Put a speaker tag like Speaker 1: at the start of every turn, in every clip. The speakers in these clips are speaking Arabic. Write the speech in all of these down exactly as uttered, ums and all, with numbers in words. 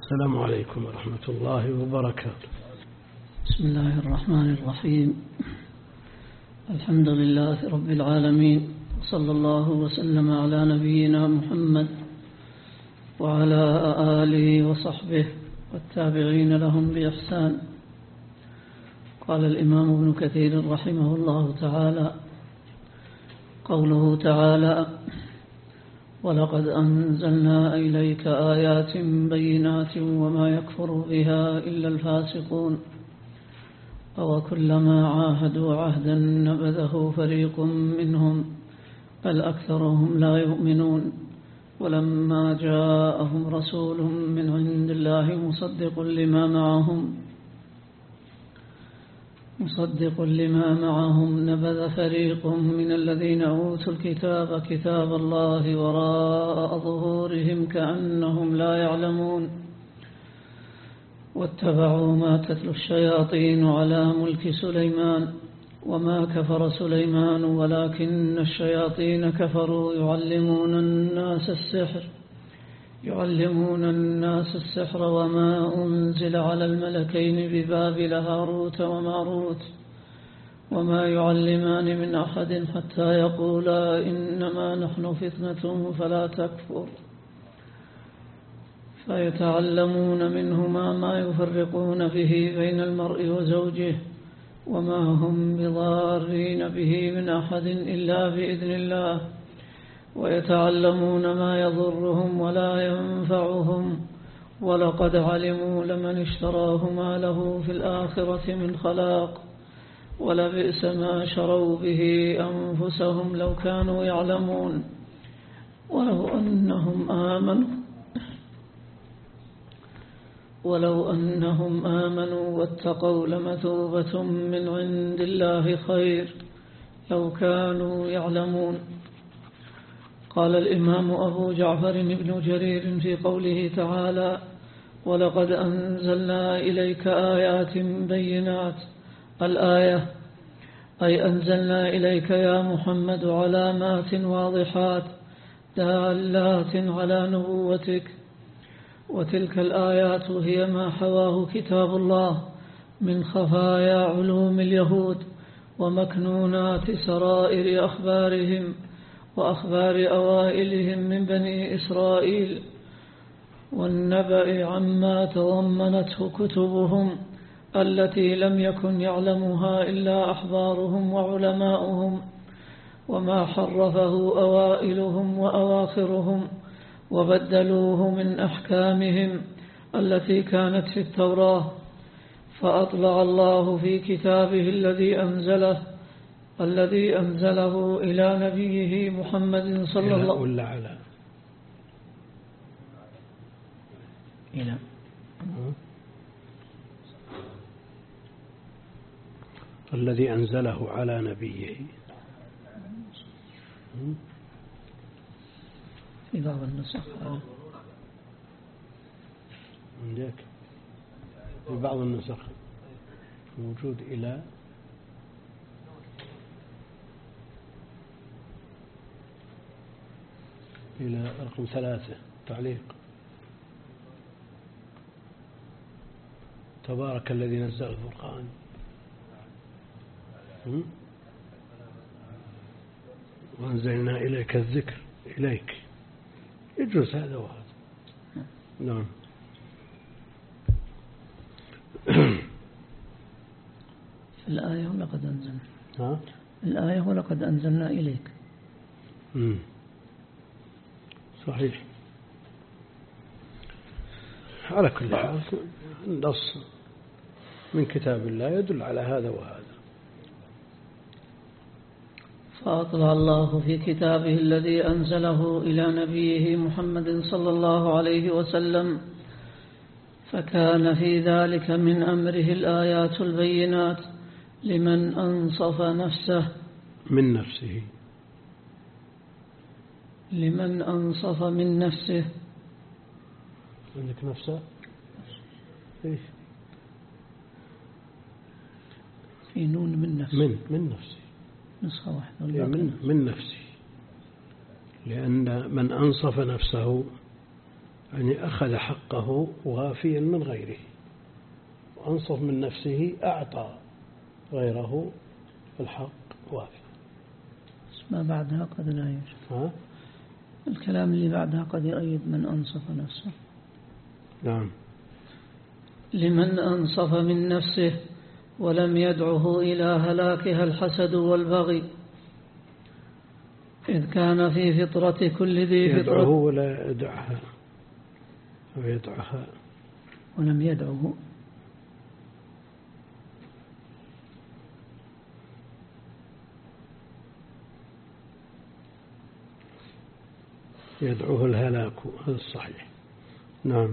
Speaker 1: السلام عليكم ورحمة الله وبركاته.
Speaker 2: بسم الله الرحمن الرحيم. الحمد لله رب العالمين، صلى الله وسلم على نبينا محمد وعلى آله وصحبه والتابعين لهم بإحسان. قال الإمام ابن كثير رحمه الله تعالى: قوله تعالى: ولقد أنزلنا إليك آيات بينات وما يكفر بها إلا الفاسقون وكلما عاهدوا عهدا نبذه فريق منهم بل أكثرهم لا يؤمنون ولما جاءهم رسول من عند الله مصدق لما معهم مصدق لما معهم نبذ فريق من الذين أوتوا الكتاب كتاب الله وراء ظهورهم كأنهم لا يعلمون واتبعوا ما تتلو الشياطين على ملك سليمان وما كفر سليمان ولكن الشياطين كفروا يعلمون الناس السحر يعلمون الناس السحر وما أنزل على الملكين ببابل هاروت وماروت وما يعلمان من أحد حتى يقولا إنما نحن فتنة فلا تكفر فيتعلمون منهما ما يفرقون به بين المرء وزوجه وما هم بضارين به من أحد إلا بإذن الله ويتعلمون ما يضرهم ولا ينفعهم ولقد علموا لمن اشتراه ما له في الآخرة من خلاق ولبئس ما شروا به أنفسهم لو كانوا يعلمون ولو أنهم آمنوا ولو أنهم آمنوا واتقوا لمثوبة من عند الله خير لو كانوا يعلمون. قال الإمام أبو جعفر بن جرير في قوله تعالى: ولقد أنزلنا إليك آيات بينات، الآية أي أنزلنا إليك يا محمد علامات واضحات دالات على نبوتك، وتلك الآيات هي ما حواه كتاب الله من خفايا علوم اليهود ومكنونات سرائر أخبارهم وأخبار أوائلهم من بني إسرائيل والنبأ عما تضمنته كتبهم التي لم يكن يعلمها إلا أحبارهم وعلماؤهم وما حرفه أوائلهم وأواخرهم وبدلوه من أحكامهم التي كانت في التوراة، فأطلع الله في كتابه الذي أنزله الذي أنزله إلى نبيه محمد صلى الله
Speaker 1: ولا على
Speaker 2: إلى
Speaker 1: الذي أنزله على نبيه
Speaker 2: في بعض النسخ
Speaker 1: عندك في بعض النسخ موجود إلى إلى رقم ثلاثة تعليق: تبارك الذي نزل الفرقان. وأنزلنا إليك الذكر إليك يجوز هذا وهذا. نعم.
Speaker 2: في الآية ولقد أنزلنا
Speaker 1: ها؟
Speaker 2: الآية ولقد أنزلنا إليك.
Speaker 1: مم. صحيح. على كل حال النص من كتاب الله يدل على هذا وهذا.
Speaker 2: فأطلع الله في كتابه الذي أنزله إلى نبيه محمد صلى الله عليه وسلم فكان في ذلك من أمره الآيات البينات لمن أنصف نفسه
Speaker 1: من نفسه
Speaker 2: لمن أنصف من نفسه.
Speaker 1: عندك نفسه إيش؟
Speaker 2: في نون من نفسه
Speaker 1: من من نفسه
Speaker 2: نسخة واحدة
Speaker 1: من من نفسه، لأن من أنصف نفسه يعني أخذ حق حقه وافيا من غيره، وأنصف من نفسه أعطى غيره الحق وافي.
Speaker 2: ما بعدها قد لا يوجد.
Speaker 1: ها؟
Speaker 2: الكلام اللي بعدها قد يؤيد من أنصف نفسه.
Speaker 1: نعم.
Speaker 2: لمن أنصف من نفسه ولم يدعه إلى هلاكها الحسد والبغي، إذ كان في فطرة كل ذي فطرة.
Speaker 1: يدعه ولا يدعها، أو يدعها
Speaker 2: ولم يدعه.
Speaker 1: يدعوه الهلاك، هذا الصحيح. نعم.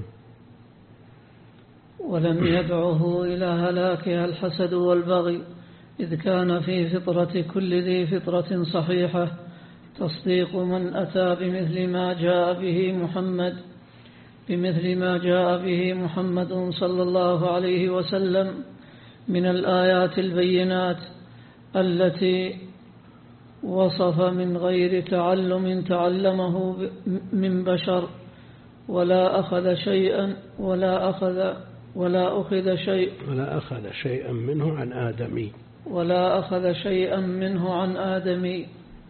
Speaker 2: ولم يدعه إلى هلاكها الحسد والبغي، إذ كان في فطرة كل ذي فطرة صحيحة تصديق من أتى بمثل ما جاء به محمد بمثل ما جاء به محمد صلى الله عليه وسلم من الآيات البينات التي وصف من غير تعلم تعلمه من بشر، ولا أخذ شيئا ولا أخذ ولا أخذ شيء
Speaker 1: ولا أخذ شيئا منه عن آدمي
Speaker 2: ولا أخذ شيئا منه عن آدمي،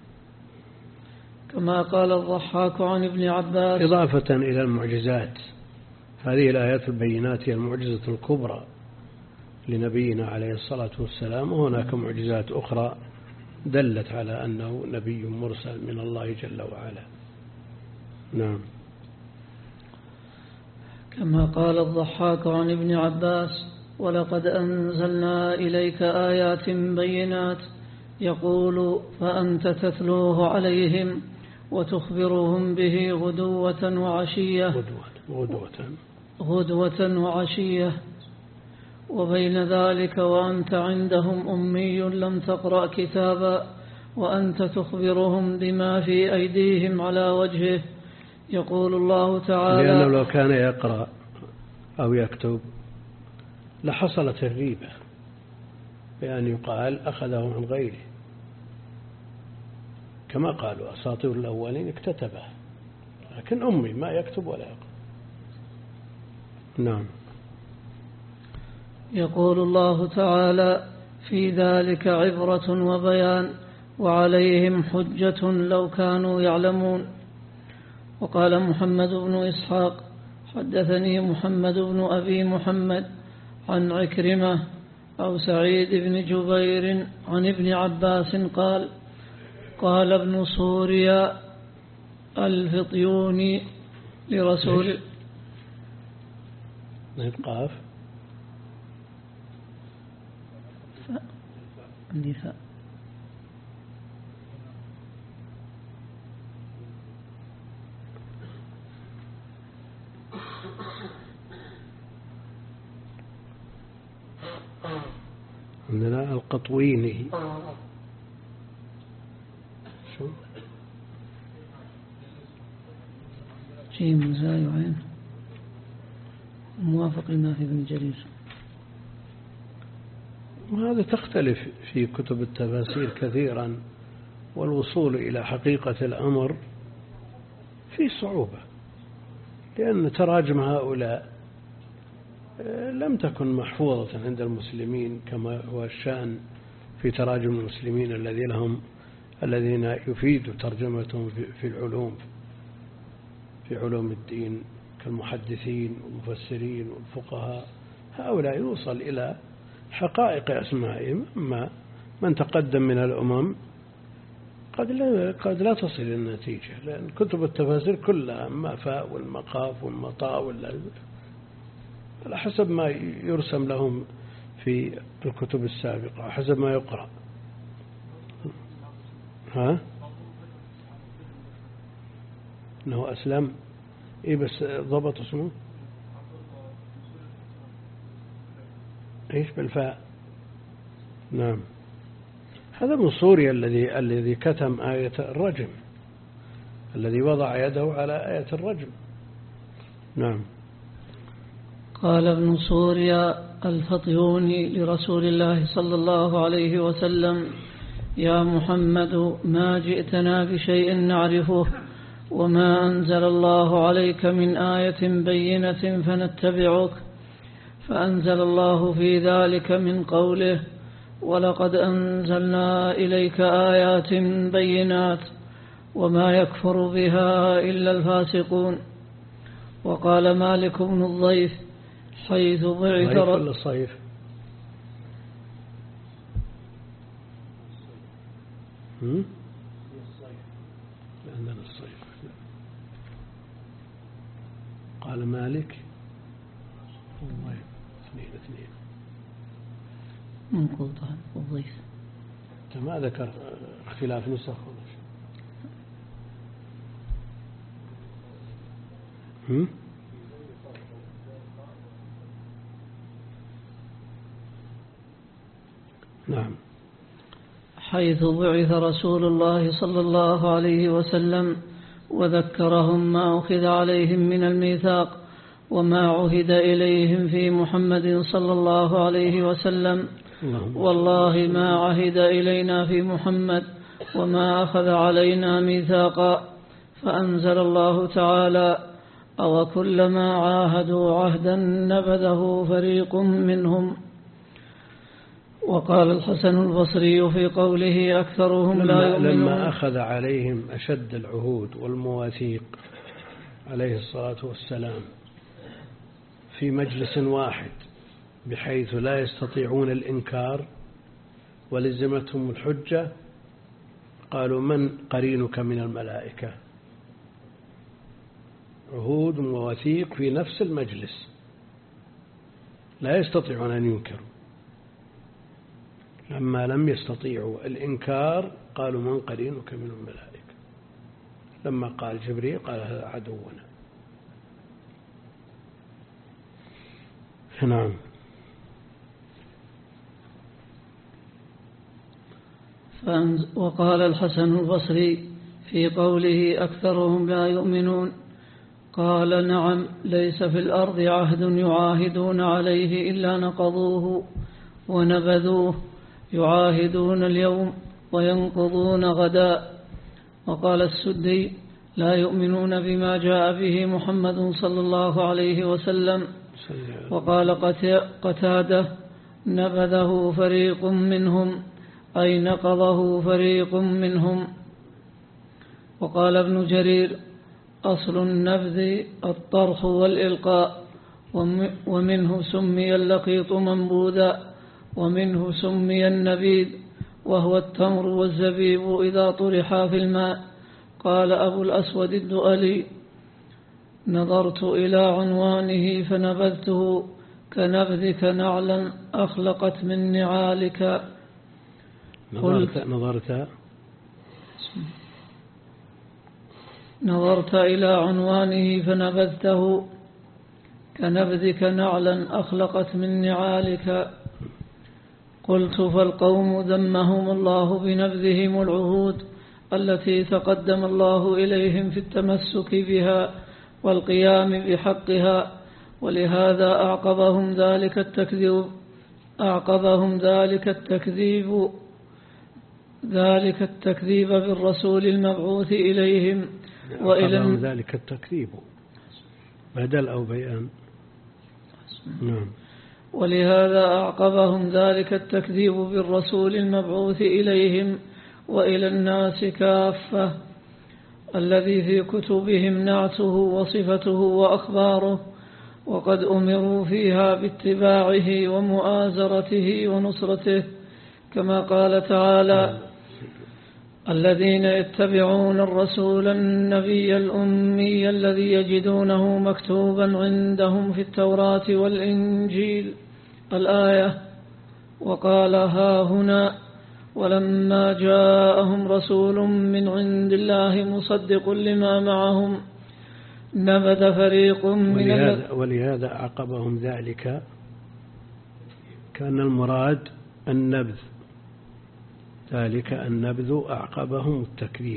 Speaker 2: كما قال الضحاك عن ابن عباس.
Speaker 1: إضافة إلى المعجزات، هذه الآيات البينات هي المعجزة الكبرى لنبينا عليه الصلاة والسلام، وهناك معجزات أخرى دلت على أنه نبي مرسل من الله جل وعلا. نعم.
Speaker 2: كما قال الضحاك عن ابن عباس: ولقد أنزلنا إليك آيات بينات يقول فأنت تتلوه عليهم وتخبرهم به غدوة وعشية
Speaker 1: غدوة,
Speaker 2: غدوة وعشية وبين ذلك وأنت عندهم أمي لم تقرأ كتابا وأنت تخبرهم بما في أيديهم على وجهه. يقول الله تعالى:
Speaker 1: لأنه لو كان يقرأ أو يكتب لحصلت الريبة بأن يقال أخذه عن غيره، كما قالوا أساطير الأولين اكتتبه، لكن أمي ما يكتب ولا يقرأ. نعم.
Speaker 2: يقول الله تعالى: في ذلك عبرة وبيان وعليهم حجة لو كانوا يعلمون. وقال محمد بن إسحاق: حدثني محمد بن أبي محمد عن عكرمة أو سعيد بن جبير عن ابن عباس قال: قال ابن سوريا الفطيوني لرسول
Speaker 1: القاف
Speaker 2: عندي فاء
Speaker 1: عندنا القطويني. شو
Speaker 2: جيم زاي وعين موافق لما في ابن جرير.
Speaker 1: وهذا تختلف في كتب التفاسير كثيرا، والوصول إلى حقيقة الأمر في صعوبة، لأن تراجم هؤلاء لم تكن محفوظة عند المسلمين كما هو الشأن في تراجم المسلمين الذين لهم الذين يفيد ترجمتهم في العلوم في علوم الدين كالمحدثين والمفسرين والفقهاء. هؤلاء يوصل إلى حقائق أسمائهم، أما من تقدم من الأمم قد لا, قد لا تصل النتيجة، لأن كتب التفاسير كلها ما فاء والمقاف والمطاء ولا على حسب ما يرسم لهم في الكتب السابقة، حسب ما يقرأ. ها أنه أسلم إيه بس ضبط اسمه إيش بالفاء. نعم. هذا من سوريا الذي الذي كتم آية الرجم، الذي وضع يده على آية الرجم. نعم.
Speaker 2: قال ابن سوريا الفطيوني لرسول الله صلى الله عليه وسلم: يا محمد ما جئتنا بشيء نعرفه وما أنزل الله عليك من آية بينة فنتبعك، فأنزل الله في ذلك من قوله ولقد أنزلنا إليك آيات بينات وما يكفر بها إلا الفاسقون. وقال مالك بن الضيف حيث بعث
Speaker 1: ولا الصيف لأننا الصيف. قال مالك والله اثنين اثنين
Speaker 2: منقوطة الضيف.
Speaker 1: أنت ما ذكر اختلاف نسخ ولا شيء. هم؟ نعم.
Speaker 2: حيث بعث رسول الله صلى الله عليه وسلم وذكرهم ما أخذ عليهم من الميثاق وما عهد إليهم في محمد صلى الله عليه وسلم. والله ما عهد إلينا في محمد وما أخذ علينا ميثاقا. فأنزل الله تعالى أو كلما عاهدوا عهدا نبذه فريق منهم. وقال الحسن البصري في قوله أكثرهم لا يؤمنون
Speaker 1: لما أخذ عليهم أشد العهود والمواثيق عليه الصلاة والسلام في مجلس واحد بحيث لا يستطيعون الإنكار ولزمتهم الحجة، قالوا من قرينك من الملائكة؟ عهود ومواثيق في نفس المجلس لا يستطيعون أن ينكروا. لما لم يستطيعوا الإنكار قالوا من قرينك من الملائكة. لما قال جبريل قال هذا عدونا. نعم.
Speaker 2: وقال الحسن البصري في قوله أكثرهم لا يؤمنون قال نعم ليس في الأرض عهد يعاهدون عليه إلا نقضوه ونبذوه، يعاهدون اليوم وينقضون غدا. وقال السدي لا يؤمنون بما جاء به محمد صلى الله عليه وسلم. وقال قتادة نبذه فريق منهم أي نقضه فريق منهم. وقال ابن جرير أصل النبذ الطرح والإلقاء، ومنه سمي اللقيط منبوذا، ومنه سمي النبيذ وهو التمر والزبيب إذا طرحا في الماء. قال أبو الأسود الدؤلي نظرت إلى عنوانه فنبذته كنبذك نعلا أخلقت من نعالك.
Speaker 1: نظرت نظرت
Speaker 2: نظرت إلى عنوانه فنبذته كنبذك نعلا أخلقت من نعالك. قلت فالقوم ذمهم الله بنبذهم العهود التي تقدم الله إليهم في التمسك بها والقيام بحقها، ولهذا أعقبهم ذلك التكذيب أعقبهم ذلك التكذيب ذلك التكذيب بالرسول المبعوث إليهم
Speaker 1: وإلى ذلك التكذيب بدل أو بيان. نعم.
Speaker 2: ولهذا أعقبهم ذلك التكذيب بالرسول المبعوث إليهم وإلى الناس كافة الذي في كتبهم نعته وصفته وأخباره، وقد أمروا فيها باتباعه ومؤازرته ونصرته، كما قال تعالى الذين يتبعون الرسول النبي الأمي الذي يجدونه مكتوبا عندهم في التوراة والإنجيل الآية. وقال ها هنا ولما جاءهم رسول من عند الله مصدق لما معهم نبذ فريق من
Speaker 1: ولهذا, ولهذا أعقبهم ذلك كان المراد النبذ، ذلك النبذ أعقبهم التكذيب.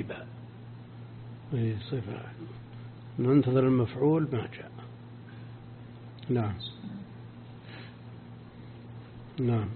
Speaker 1: صفة ننتظر المفعول ما جاء. نعم. نعم.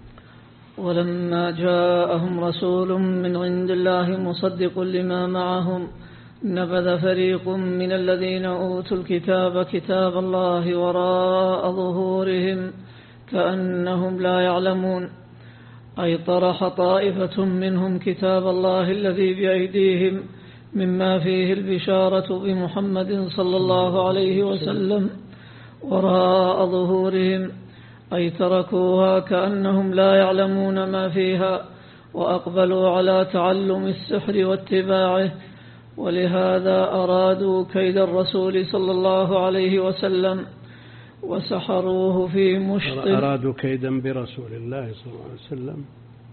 Speaker 2: ولما جاءهم رسول من عند الله مصدق لما معهم نبذ فريق من الذين أوتوا الكتاب كتاب الله وراء ظهورهم كأنهم لا يعلمون، أي طرح طائفة منهم كتاب الله الذي بأيديهم مما فيه البشارة بمحمد صلى الله عليه وسلم وراء ظهورهم، أي تركوها كأنهم لا يعلمون ما فيها وأقبلوا على تعلم السحر واتباعه، ولهذا أرادوا كيد الرسول صلى الله عليه وسلم وسحروه في مشط.
Speaker 1: أرادوا كيدا برسول الله صلى الله عليه وسلم.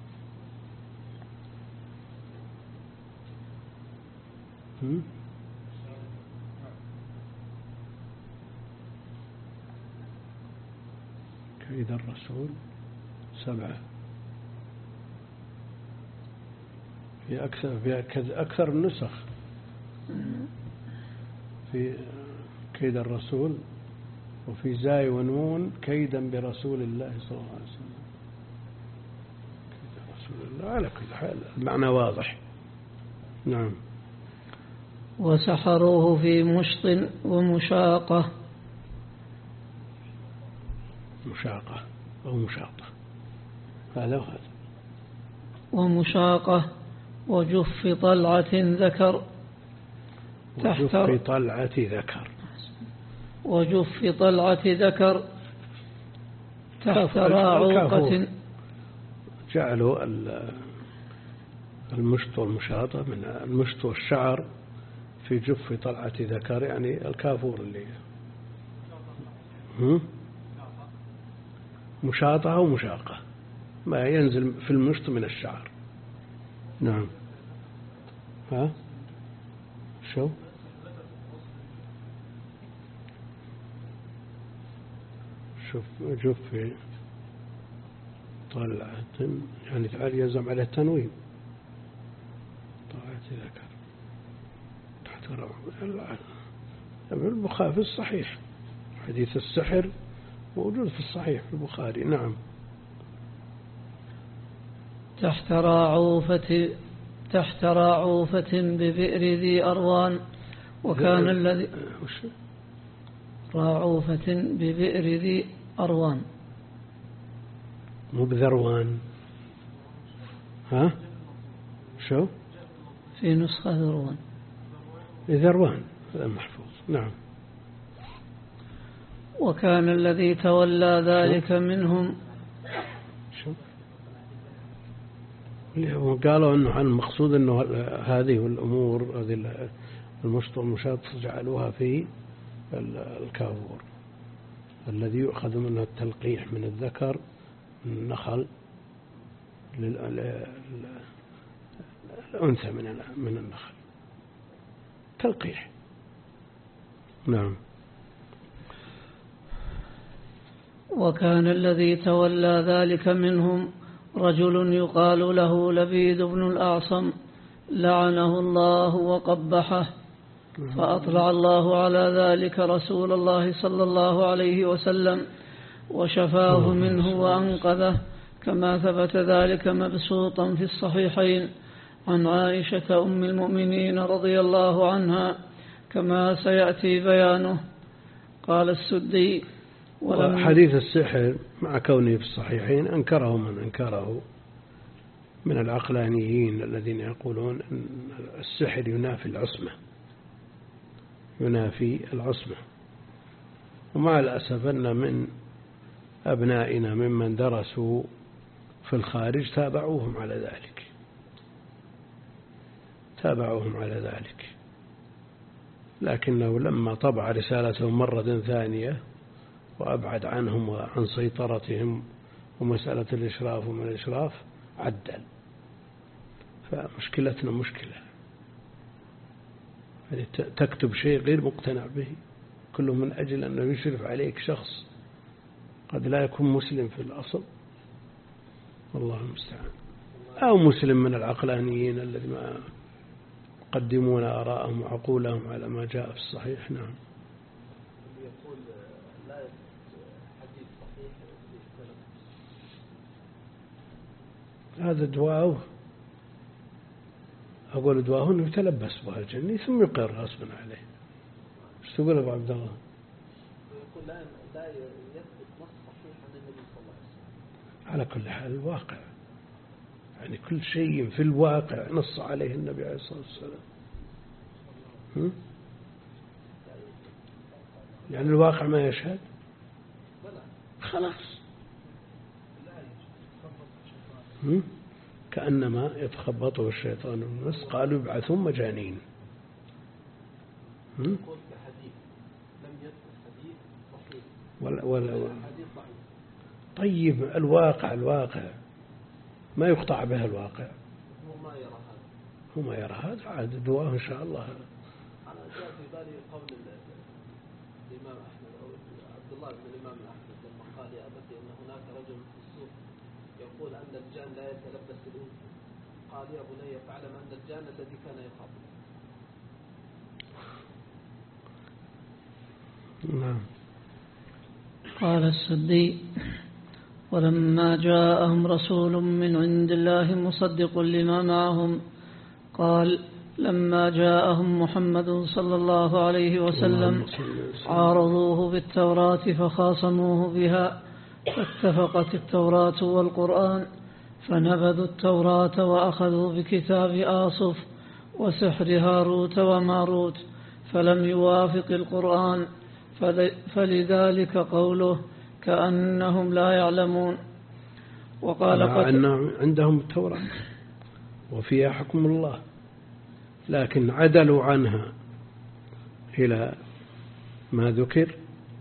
Speaker 1: كيد الرسول سبعة في أكثر في أكثر النسخ في كيد الرسول، وفي زاي ونون كيدا برسول الله صلى الله عليه وسلم. كيد رسول الله على كل حال المعنى واضح. نعم.
Speaker 2: وسحروه في مشط ومشاقة.
Speaker 1: مشاقة أو مشاطة، هذا وهذا.
Speaker 2: ومشاقة وجف طلعة ذكر
Speaker 1: وجف طلعة ذكر
Speaker 2: وجف طلعة ذكر تحت راعوقة.
Speaker 1: جعلوا المشط والمشاطة من المشط والشعر في جف طلعة ذكر، يعني الكافور اللي هم؟ مشاطة أو مشاقة، ما ينزل في المشط من الشعر. نعم. ها شو شوف جف طلعة، يعني تعالى يلزم على التنوين. طلعة ذكر تحت البخاري في الصحيح، حديث السحر موجود في الصحيح في البخاري. نعم.
Speaker 2: تحت راعوفة تحت راعوفة ببئر ذي أروان. وكان الذي راعوفة ببئر ذي أروان،
Speaker 1: مو بذروان. ها شو
Speaker 2: في نسخة ذروان.
Speaker 1: ذروان هذا محفوظ. نعم.
Speaker 2: وكان الذي تولى ذلك منهم.
Speaker 1: شو قالوا أنه عن المقصود أنه هذه الأمور، هذه المشط والمشاط جعلوها في الكافور الذي يؤخذ منه التلقيح من الذكر من النخل للأنثى من النخل، تلقيح. نعم.
Speaker 2: وكان الذي تولى ذلك منهم رجل يقال له لبيد بن الأعصم لعنه الله وقبحه، فأطلع الله على ذلك رسول الله صلى الله عليه وسلم وشفاه منه وأنقذه، كما ثبت ذلك مبسوطا في الصحيحين عن عائشة أم المؤمنين رضي الله عنها كما سيأتي بيانه. قال السدي:
Speaker 1: حديث السحر مع كونه في الصحيحين أنكره من أنكره من العقلانيين الذين يقولون أن السحر ينافي العصمة ينافي العصمة ومع الأسف أن من أبنائنا ممن درسوا في الخارج تابعوهم على ذلك تابعوهم على ذلك لكنه لما طبع رسالتهم مرة ثانية وأبعد عنهم وعن سيطرتهم ومسألة الإشراف ومن الإشراف عدل. فمشكلتنا مشكلة يعني تكتب شيء غير مقتنع به كله من أجل أنه يشرف عليك شخص قد لا يكون مسلم في الأصل، والله المستعان، أو مسلم من العقلانيين الذين يقدمون آراءهم وعقولهم على ما جاء في الصحيح. نعم. هذا دواء أقول دواهن يتلبس بها الجني ثم يقر غصبا عليه. ايش تقول أبو عبد الله؟
Speaker 3: يقول لا لا يثبت نص صحيح عن النبي صلى الله عليه وسلم.
Speaker 1: على كل حال الواقع، يعني كل شيء في الواقع نص عليه النبي عليه الصلاة والسلام. هم؟ يعني الواقع ما يشهد خلاص. هم؟ كأنما يتخبطه الشيطان والناس قالوا يبعثون مجانين. هم؟ ولا ولا طيب الواقع الواقع ما يقطع به الواقع.
Speaker 3: هو ما يرى هذا.
Speaker 1: هو ما يرى هذا عاد دواه إن شاء الله.
Speaker 3: أنا جاء في بالي قول الإمام أحمد أو عبد الله بن الإمام أحمد لما قال يا أبتي أن هناك رجل في السوق يقول أن الجان لا يتلبس الإنس. قال يا بني فاعلم أن الجان الذي كان يخاطب.
Speaker 1: نعم.
Speaker 2: قال السدي: ولما جاءهم رسول من عند الله مصدق لما معهم قال: لما جاءهم محمد صلى الله عليه وسلم عارضوه بالتوراة فخاصموه بها، فاتفقت التوراة والقرآن، فنبذوا التوراة وأخذوا بكتاب آصف وسحر هاروت وماروت، فلم يوافق القرآن، فلذلك قوله كأنهم لا يعلمون. وقال
Speaker 1: أن عندهم التوراة وفيها حكم الله، لكن عدلوا عنها إلى ما ذكر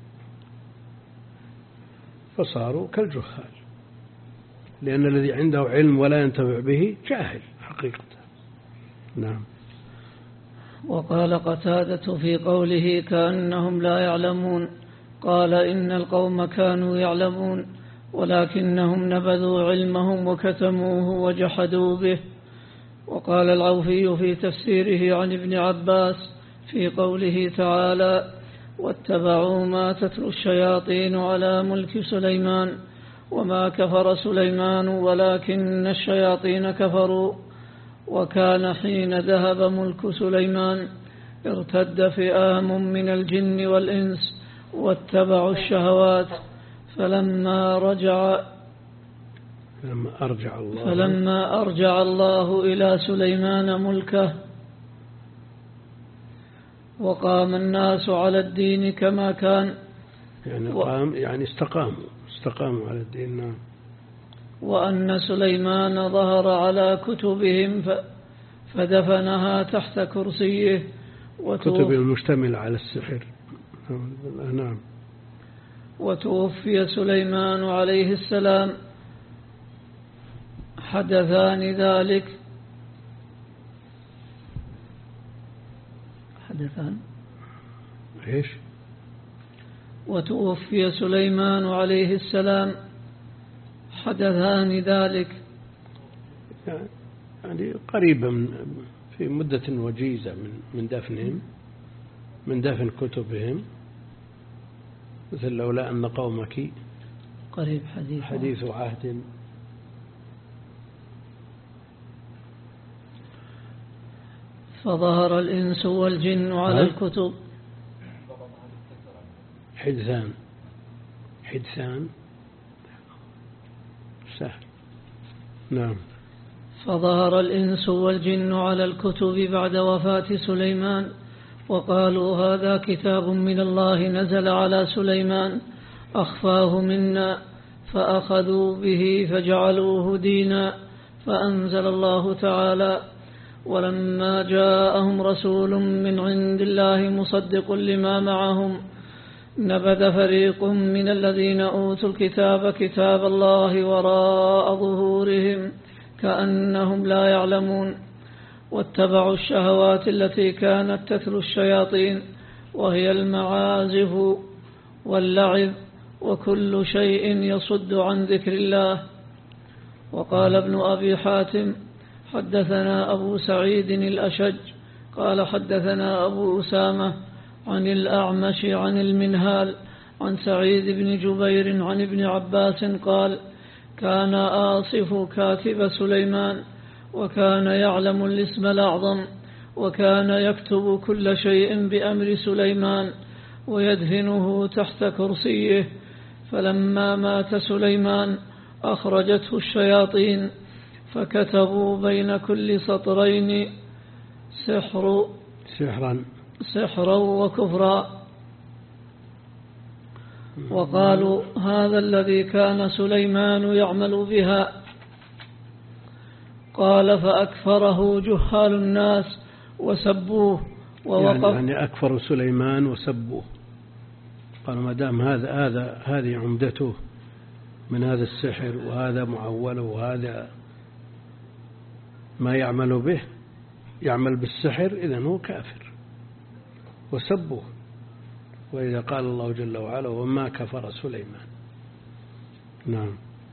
Speaker 1: فصاروا كالجهال، لأن الذي عنده علم ولا ينتفع به جاهل حقيقة. نعم.
Speaker 2: وقال قتادة في قوله كأنهم لا يعلمون قال: إن القوم كانوا يعلمون ولكنهم نبذوا علمهم وكتموه وجحدوا به. وقال العوفي في تفسيره عن ابن عباس في قوله تعالى: واتبعوا ما تتلو الشياطين على ملك سليمان وما كفر سليمان ولكن الشياطين كفروا، وكان حين ذهب ملك سليمان ارتد فئام من الجن والإنس واتبعوا الشهوات، فلما رجع
Speaker 1: فلما أرجع الله,
Speaker 2: فلما أرجع الله إلى سليمان ملكه وقام الناس على الدين كما كان،
Speaker 1: يعني قام يعني استقاموا استقاموا على الدين. نعم.
Speaker 2: وأن سليمان ظهر على كتبهم فدفنها تحت كرسيه
Speaker 1: كتب المشتملة على السحر. نعم.
Speaker 2: وتوفي سليمان عليه السلام. حدثان ذلك حدثان
Speaker 1: إيش؟
Speaker 2: وتوفي سليمان عليه السلام حدثان ذلك
Speaker 1: يعني قريبا من في مدة وجيزة من من دفنهم من دفن كتبهم، مثل لولا أن قومك
Speaker 2: قريب حديث
Speaker 1: حديث عهد.
Speaker 2: فظهر الإنس والجن على الكتب.
Speaker 1: حدثان حدثان سهل. نعم.
Speaker 2: فظهر الإنس والجن على الكتب بعد وفاة سليمان وقالوا هذا كتاب من الله نزل على سليمان أخفاه منا، فأخذوا به فجعلوه دينا، فأنزل الله تعالى: ولما جاءهم رسول من عند الله مصدق لما معهم نبذ فريق من الذين أوتوا الكتاب كتاب الله وراء ظهورهم كأنهم لا يعلمون، واتبعوا الشهوات التي كانت تتلو الشياطين وهي المعازف واللعب وكل شيء يصد عن ذكر الله. وقال ابن أبي حاتم: حدثنا أبو سعيد الأشج قال حدثنا أبو أسامة عن الأعمش عن المنهال عن سعيد بن جبير عن ابن عباس قال: كان آصف كاتب سليمان وكان يعلم الاسم الأعظم، وكان يكتب كل شيء بأمر سليمان ويدفنه تحت كرسيه. فلما مات سليمان أخرجته الشياطين فكتبوا بين كل سطرين سحر
Speaker 1: سحرا
Speaker 2: سحرا وكفرا، وقالوا هذا الذي كان سليمان يعمل بها. قال فأكفره جهال الناس وسبوه ووقف
Speaker 1: يعني, يعني أكفر سليمان وسبوه، قالوا ما دام هذا هذا هذه عمدته من هذا السحر وهذا معوله وهذا ما يعمل به يعمل بالسحر إذن هو كافر، وسبوه. وإذا قال الله جل وعلا وما كفر سليمان. نعم.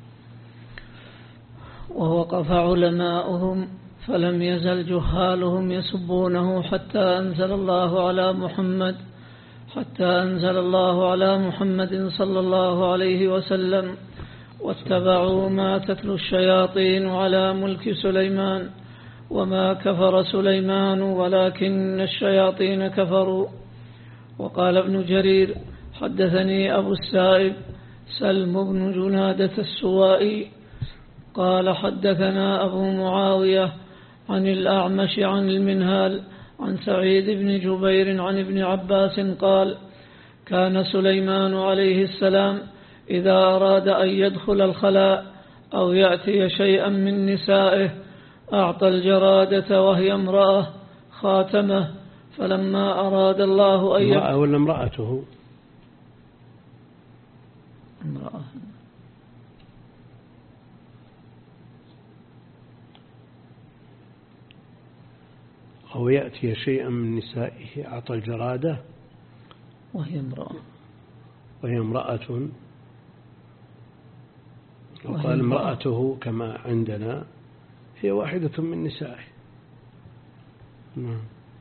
Speaker 2: ووقف علماؤهم فلم يزل جهالهم يسبونه حتى أنزل الله على محمد حتى أنزل الله على محمد صلى الله عليه وسلم واتبعوا ما تتلو الشياطين على ملك سليمان وما كفر سليمان ولكن الشياطين كفروا. وقال ابن جرير حدثني أبو السائب سلم بن جنادة السوائي قال حدثنا أبو معاوية عن الأعمش عن المنهال عن سعيد بن جبير عن ابن عباس قال كان سليمان عليه السلام إذا أراد أن يدخل الخلاء أو يأتي شيئا من نسائه أعطى الجرادة وهي امرأة خاتمه، فلما أراد الله أن يدخل
Speaker 1: امرأة ولا امرأته؟
Speaker 2: امرأة.
Speaker 1: أو يأتي شيئا من نسائه أعطى الجرادة
Speaker 2: وهي امرأة
Speaker 1: وهي امرأة، وقال امرأته كما عندنا هي واحدة من نسائه. نعم.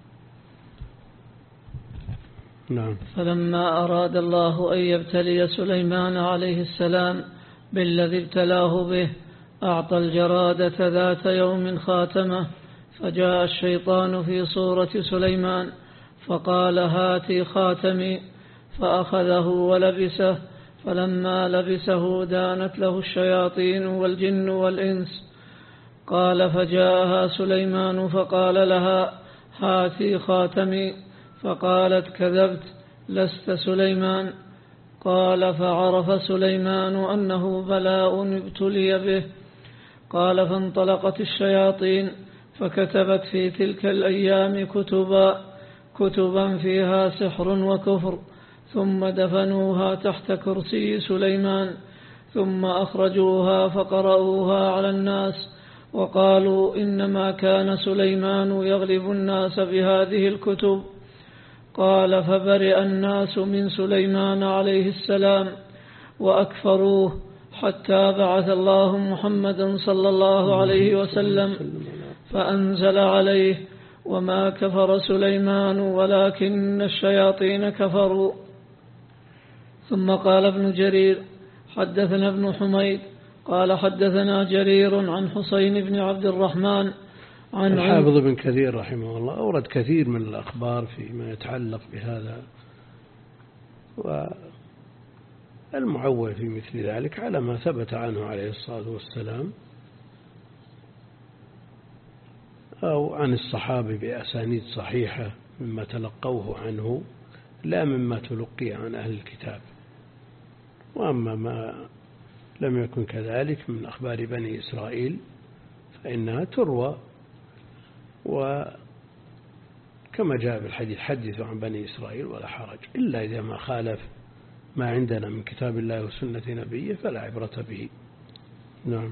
Speaker 1: نعم.
Speaker 2: فلما أراد الله أن يبتلي سليمان عليه السلام بالذي ابتلاه به أعطى الجرادة ذات يوم خاتمه، فجاء الشيطان في صورة سليمان فقال هاتي خاتمي، فأخذه ولبسه، فلما لبسه دانت له الشياطين والجن والإنس. قال فجاءها سليمان فقال لها هاتي خاتمي، فقالت كذبت لست سليمان. قال فعرف سليمان أنه بلاء ابتلي به. قال فانطلقت الشياطين فكتبت في تلك الأيام كتبا كتبا فيها سحر وكفر، ثم دفنوها تحت كرسي سليمان، ثم أخرجوها فقرأوها على الناس وقالوا إنما كان سليمان يغلب الناس بهذه الكتب. قال فبرئ الناس من سليمان عليه السلام وأكفروه حتى بعث الله محمدا صلى الله عليه وسلم فأنزل عليه وما كفر سليمان ولكن الشياطين كفروا. ثم قال ابن جرير حدثنا ابن حميد قال حدثنا جرير عن حسين بن عبد الرحمن عن
Speaker 1: الحافظ بن كثير رحمه الله أورد كثير من الأخبار فيما يتعلق بهذا، والمعول في مثل ذلك على ما ثبت عنه عليه الصلاة والسلام أو عن الصحابة بأسانيد صحيحة مما تلقوه عنه لا مما تلقي عن أهل الكتاب. وأما ما لم يكن كذلك من أخبار بني إسرائيل فإنها تروى، وكما جاء بالحديث حدثوا عن بني إسرائيل ولا حرج، إلا إذا ما خالف ما عندنا من كتاب الله وسنة نبيه فلا عبرة به. نعم.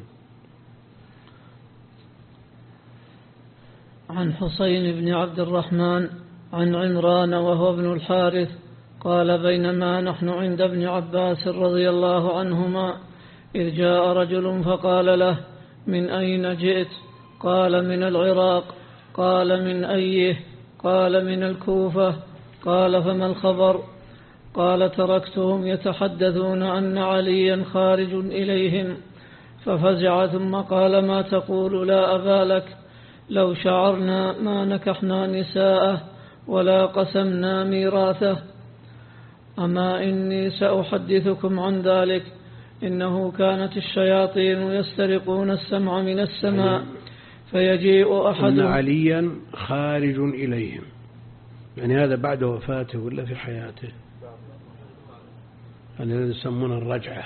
Speaker 2: عن حسين بن عبد الرحمن عن عمران وهو ابن الحارث قال بينما نحن عند ابن عباس رضي الله عنهما إذ جاء رجل فقال له من أين جئت؟ قال من العراق. قال من أيه؟ قال من الكوفة. قال فما الخبر؟ قال تركتهم يتحدثون أن عليا خارج إليهم، ففزع ثم قال: ما تقول لا أبا لك؟ لو شعرنا ما نكحنا نساءه ولا قسمنا ميراثه. أما إني سأحدثكم عن ذلك. إنه كانت الشياطين يسترقون السمع من السماء فيجيء أحد
Speaker 1: أن عليا خارج إليهم، يعني هذا بعد وفاته ولا في حياته؟ الذي يسمونه الرجعة،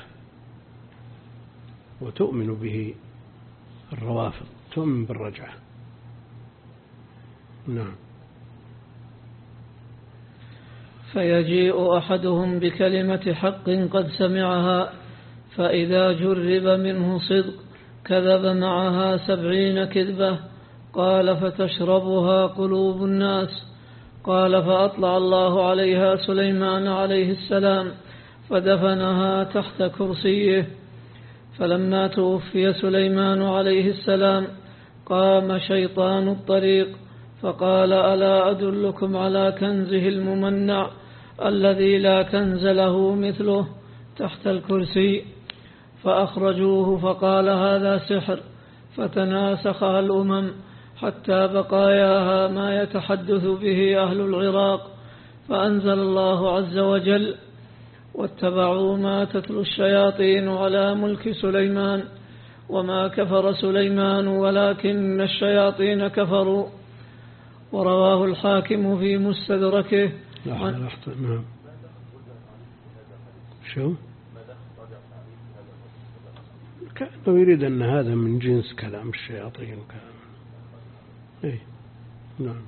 Speaker 1: وتؤمن به الروافض، تؤمن بالرجعة. نعم.
Speaker 2: فيجيء أحدهم بكلمة حق قد سمعها، فإذا جرب منه صدق كذب معها سبعين كذبة. قال: فتشربها قلوب الناس. قال: فأطلع الله عليها سليمان عليه السلام فدفنها تحت كرسيه. فلما توفي سليمان عليه السلام قام شيطان الطريق فقال: ألا أدلكم على كنزه الممنع الذي لا كنز له مثله تحت الكرسي؟ فأخرجوه فقال: هذا سحر. فتناسخها الأمم حتى بقاياها ما يتحدث به أهل العراق. فأنزل الله عز وجل: واتبعوا ما تتلو الشياطين على ملك سليمان وما كفر سليمان ولكن الشياطين كفروا. ورواه الحاكم في مستدركه.
Speaker 1: نعم. شو؟ كأنه يريد أن هذا من جنس كلام الشياطين. إيه؟ نعم.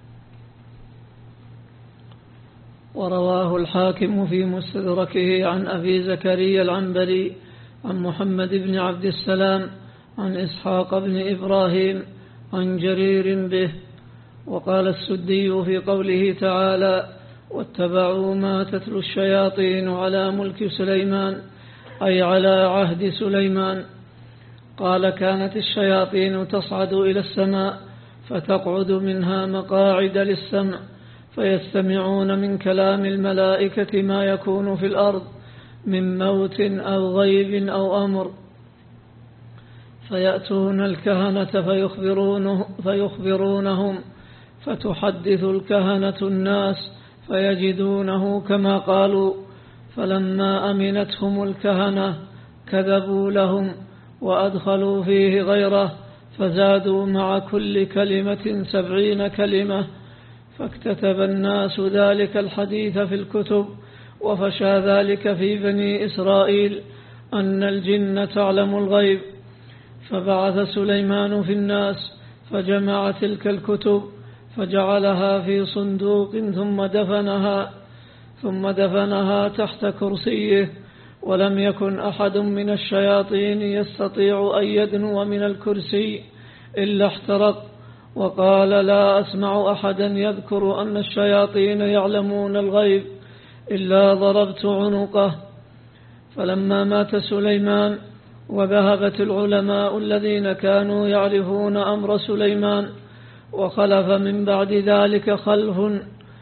Speaker 2: ورواه الحاكم في مستدركه عن أبي زكريا العنبري عن محمد بن عبد السلام عن إسحاق بن إبراهيم عن جرير به. وقال السدي في قوله تعالى: واتبعوا ما تتلو الشياطين على ملك سليمان، أي على عهد سليمان. قال: كانت الشياطين تصعد إلى السماء فتقعد منها مقاعد للسمع، فيستمعون من كلام الملائكة ما يكون في الأرض من موت أو غيب أو أمر، فيأتون الكهنة فيخبرونه فيخبرونهم، فتحدث الكهنة الناس فيجدونه كما قالوا. فلما أمنتهم الكهنة كذبوا لهم وأدخلوا فيه غيره، فزادوا مع كل كلمة سبعين كلمة. فاكتتب الناس ذلك الحديث في الكتب، وفشى ذلك في بني إسرائيل أن الجن تعلم الغيب. فبعث سليمان في الناس فجمع تلك الكتب فجعلها في صندوق ثم دفنها ثم دفنها تحت كرسيه. ولم يكن أحد من الشياطين يستطيع أن يدنو من الكرسي إلا احترق. وقال: لا أسمع أحدا يذكر أن الشياطين يعلمون الغيب إلا ضربت عنقه. فلما مات سليمان وذهبت العلماء الذين كانوا يعرفون أمر سليمان، وخلف من بعد ذلك خلف،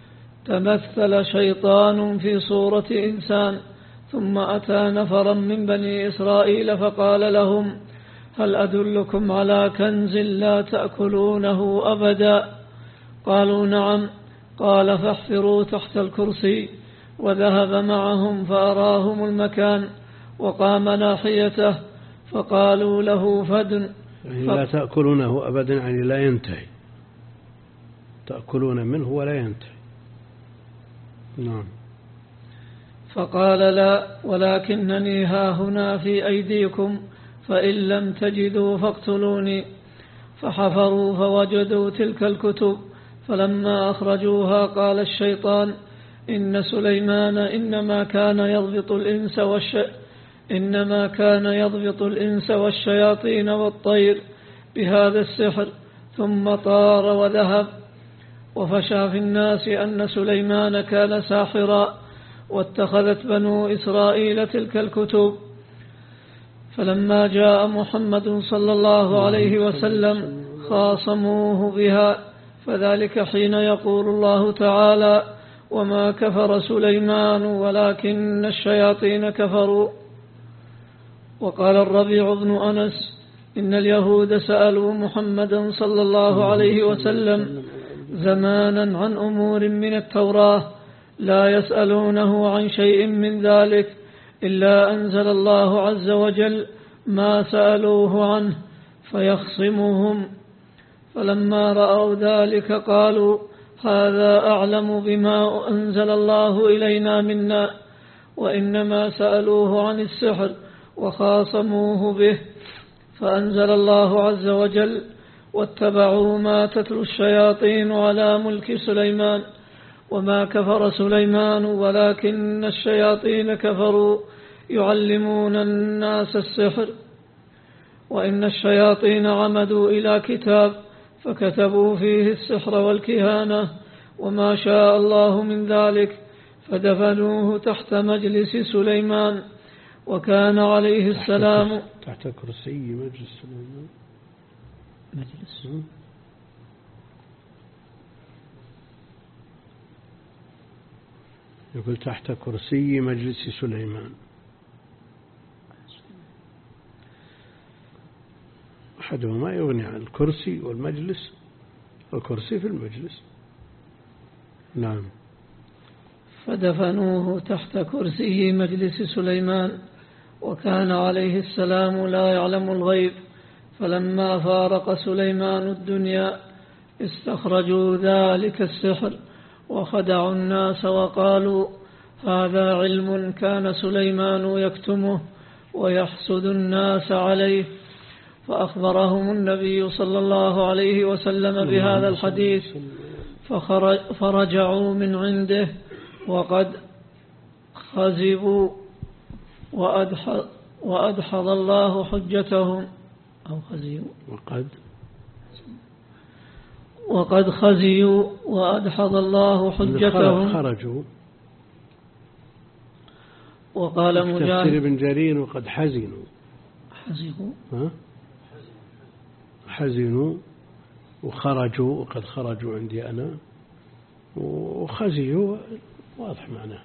Speaker 2: تمثل شيطان في صورة إنسان، ثم أتى نفرا من بني إسرائيل فقال لهم: هل أدلكم على كنز لا تأكلونه أبدا؟ قالوا: نعم. قال: فاحفروا تحت الكرسي. وذهب معهم فأراهم المكان، وقام ناحيته، فقالوا له: فدن.
Speaker 1: يعني لا تأكلونه أبدا، يعني لا ينتهي، تأكلون منه ولا ينتهي. نعم.
Speaker 2: فقال: لا، ولكنني ها هنا في أيديكم، فإن لم تجدوا فاقتلوني. فحفروا فوجدوا تلك الكتب، فلما أخرجوها قال الشيطان: إن سليمان إنما كان يضبط الإنس والش إنما كان يضبط الإنس والشياطين والطير بهذا السحر، ثم طار وذهب. وفشى في الناس أن سليمان كان ساحرا، واتخذت بنو إسرائيل تلك الكتب. فلما جاء محمد صلى الله عليه وسلم خاصموه بها، فذلك حين يقول الله تعالى: وما كفر سليمان ولكن الشياطين كفروا. وقال الربيع بن أنس إن اليهود سألوا محمدا صلى الله عليه وسلم زمانا عن أمور من التوراة لا يسألونه عن شيء من ذلك إلا أنزل الله عز وجل ما سألوه عنه فيخصمهم، فلما رأوا ذلك قالوا هذا أعلم بما أنزل الله إلينا منا، وإنما سألوه عن السحر وخاصموه به، فأنزل الله عز وجل واتبعوا ما تتلو الشياطين على ملك سليمان وما كفر سليمان ولكن الشياطين كفروا يعلمون الناس السحر، وإن الشياطين عمدوا إلى كتاب فكتبوا فيه السحر والكهانة وما شاء الله من ذلك فدفنوه تحت مجلس سليمان، وكان عليه السلام
Speaker 1: تحت كرسي مجلس سليمان
Speaker 2: مجلس
Speaker 1: يقول تحت كرسي مجلس سليمان. أحدهما يغني عن الكرسي والمجلس، والكرسي في المجلس. نعم.
Speaker 2: فدفنوه تحت كرسي مجلس سليمان، وكان عليه السلام لا يعلم الغيب، فلما فارق سليمان الدنيا استخرجوا ذلك السحر وخدعوا الناس وقالوا هذا علم كان سليمان يكتمه ويحسد الناس عليه، فأخبرهم النبي صلى الله عليه وسلم بهذا الحديث فرجعوا من عنده وقد خزبوا وأدحض, وأدحض الله حجتهم أو خزيوا
Speaker 1: وقد
Speaker 2: وقد خزيوا وأدحض الله حجتهم
Speaker 1: خرجوا.
Speaker 2: وقال مجاهد
Speaker 1: تفسير ابن جرير وقد حزنوا
Speaker 2: حزنوا
Speaker 1: ها؟ حزنوا وخرجوا وقد خرجوا عندي أنا، وخزيوا واضح معناه.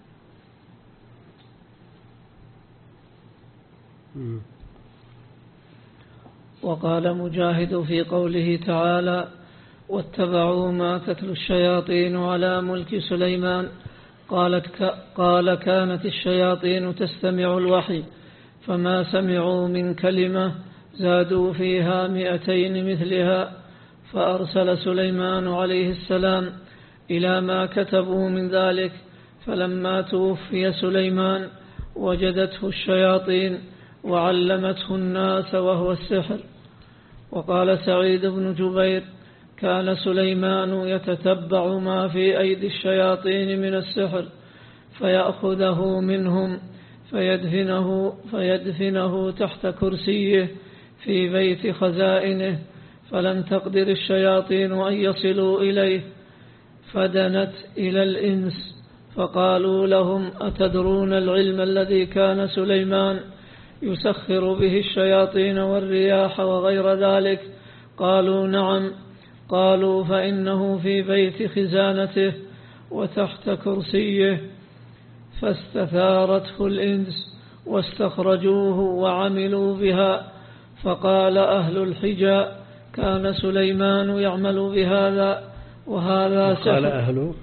Speaker 2: وقال مجاهد في قوله تعالى واتبعوا ما تتلو الشياطين على ملك سليمان قالت ك... قال كانت الشياطين تستمع الوحي فما سمعوا من كلمة زادوا فيها مئتين مثلها، فأرسل سليمان عليه السلام إلى ما كتبوا من ذلك، فلما توفي سليمان وجدته الشياطين وعلمته الناس وهو السحر. وقال سعيد بن جبير كان سليمان يتتبع ما في أيدي الشياطين من السحر فيأخذه منهم فيدفنه, فيدفنه تحت كرسيه في بيت خزائنه، فلم تقدر الشياطين أن يصلوا إليه، فدنت إلى الإنس فقالوا لهم أتدرون العلم الذي كان سليمان يسخر به الشياطين والرياح وغير ذلك؟ قالوا نعم. قالوا فإنه في بيت خزانته وتحت كرسيه، فاستثارته الإنس واستخرجوه وعملوا بها، فقال أهل الحجى كان سليمان يعمل بهذا وهذا سحر.
Speaker 1: قال أهل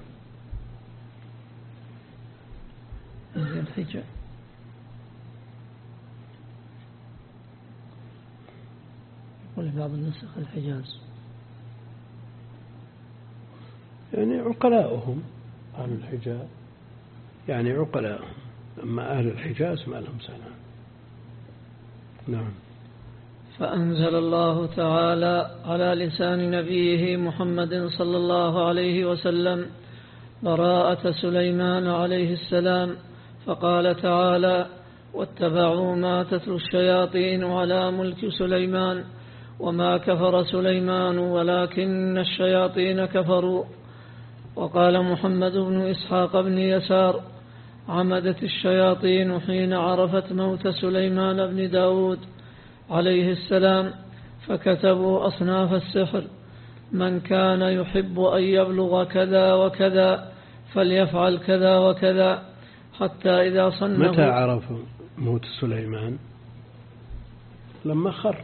Speaker 2: الحجى يقول بعض النسخ الحجاز،
Speaker 1: يعني عقلاؤهم أهل الحجاز، يعني عقلاؤهم، أما أهل الحجاز ما لهم سلام. نعم.
Speaker 2: فأنزل الله تعالى على لسان نبيه محمد صلى الله عليه وسلم براءة سليمان عليه السلام، فقال تعالى واتبعوا ما تتلو الشياطين على ملك سليمان وما كفر سليمان ولكن الشياطين كفروا. وقال محمد بن إسحاق بن يسار عمدت الشياطين حين عرفت موت سليمان بن داود عليه السلام فكتبوا أصناف السحر، من كان يحب أن يبلغ كذا وكذا فليفعل كذا وكذا، حتى إذا صنفوا.
Speaker 1: متى عرفوا موت سليمان؟ لما خر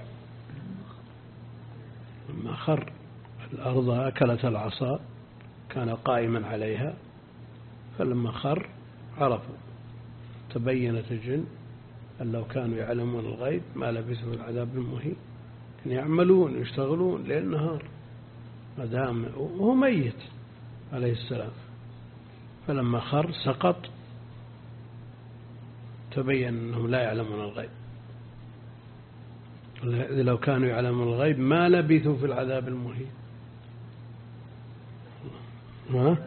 Speaker 1: لما خر الأرض أكلت العصا، كان قائما عليها، فلما خر عرفوا، تبينت الجن أن لو كانوا يعلمون الغيب ما لبثوا العذاب المهين. يعملون يشتغلون ليل نهار ما دام وهو ميت عليه السلام، فلما خر سقط تبين أنهم لا يعلمون الغيب. لو كانوا يعلمون الغيب ما لبثوا في العذاب المهين. ها؟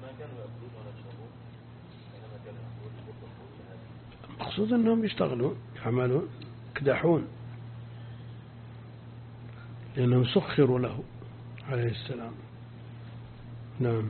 Speaker 1: المقصود أنهم يشتغلون يعملون يكدحون لأنهم سخروا له عليه السلام. نعم.